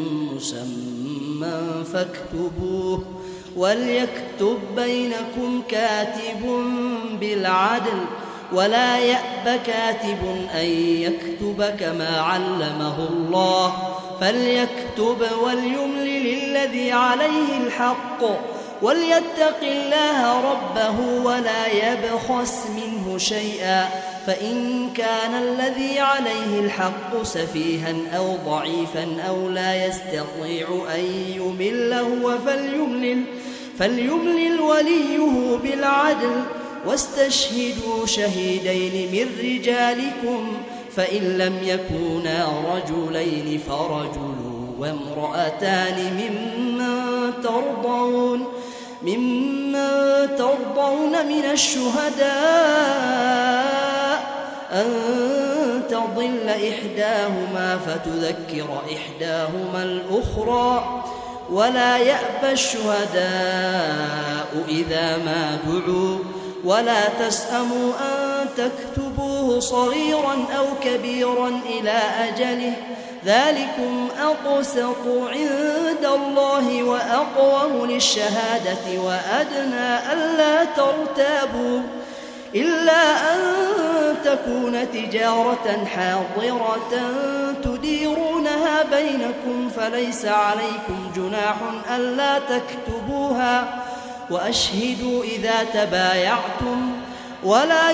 مسمى فاكتبوه وليكتب بينكم كاتب بالعدل ولا يأب كاتب أن يكتب كما علمه الله فليكتب وليملل الذي عليه الحق وليتق الله ربه ولا يبخس منه شيئا فإن كان الذي عليه الحق سفيها أو ضعيفا أو لا يستطيع أن يمل هو فليملل, فليملل وليه بالعدل واستشهدوا شهيدين من رجالكم فإن لم يكونا رجلين فرجل وامرأتان ممن ترضون ممن ترضون من الشهداء أن تضل إحداهما فتذكر إحداهما الأخرى ولا يأبى الشهداء إذا ما دعوا ولا تسأموا أن تكتبوه صغيرا أو كبيرا إلى أجله ذلكم أقسط عند الله وأقوم للشهادة وأدنى ألا ترتابوا إلا أن تكون تجارة حاضرة تديرونها بينكم فليس عليكم جناح ألا تكتبوها وأشهدوا إذا تبايعتم ولا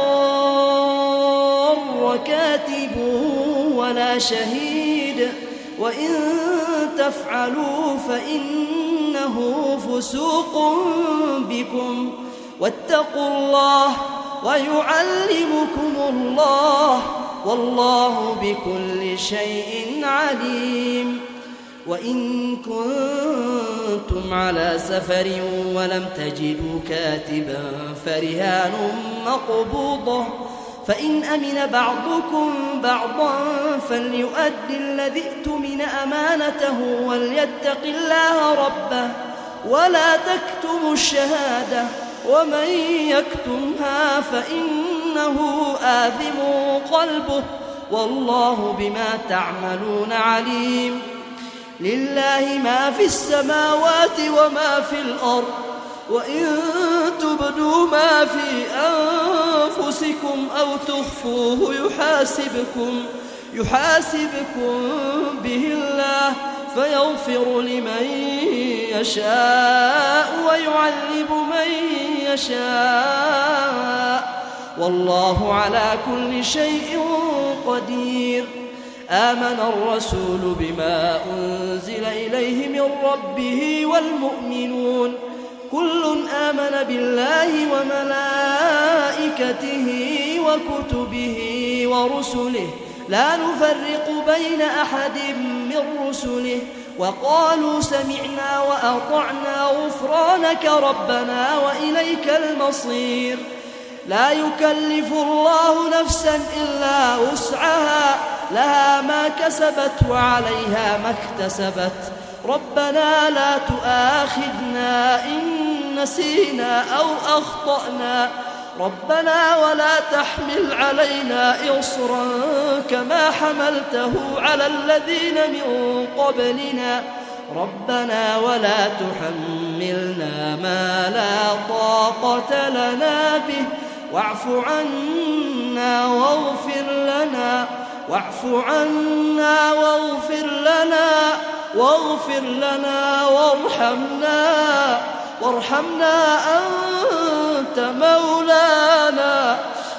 يضار كاتب ولا شهيد وإن تفعلوا فإنه فسوق بكم واتقوا الله ويعلمكم الله والله بكل شيء عليم وإن كنتم على سفر ولم تجدوا كاتبا فرهان مقبوضة فإن أمن بعضكم بعضا فليؤد الذي اؤتمن أمانته وليتق الله ربه ولا تكتموا الشهادة ومن يكتمها فإنه آثم قلبه والله بما تعملون عليم لله ما في السماوات وما في الأرض وإن تبدوا ما في أنفسكم أو تخفوه يحاسبكم يحاسبكم به الله فيغفر لمن يشاء ويعذب من يشاء والله على كل شيء قدير آمن الرسول بما أنزل إليه من ربه والمؤمنون كل آمن بالله وملائكته وكتبه ورسله لا نفرق بين أحد من رسله وقالوا سمعنا وأطعنا غفرانك ربنا وإليك المصير لا يكلف الله نفسا إلا وسعها لها ما كسبت وعليها ما اكتسبت ربنا لا تؤاخذنا إن نسينا أو أخطأنا ربنا ولا تحمل علينا إصرا كما حملته على الذين من قبلنا ربنا ولا تحملنا ما لا طاقة لنا به واعف عنا واغفر لنا واعف عنا واغفر لنا واغفر لنا وارحمنا وارحمنا أنت مولانا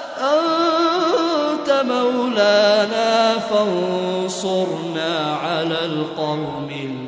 أنت مولانا فانصرنا على القوم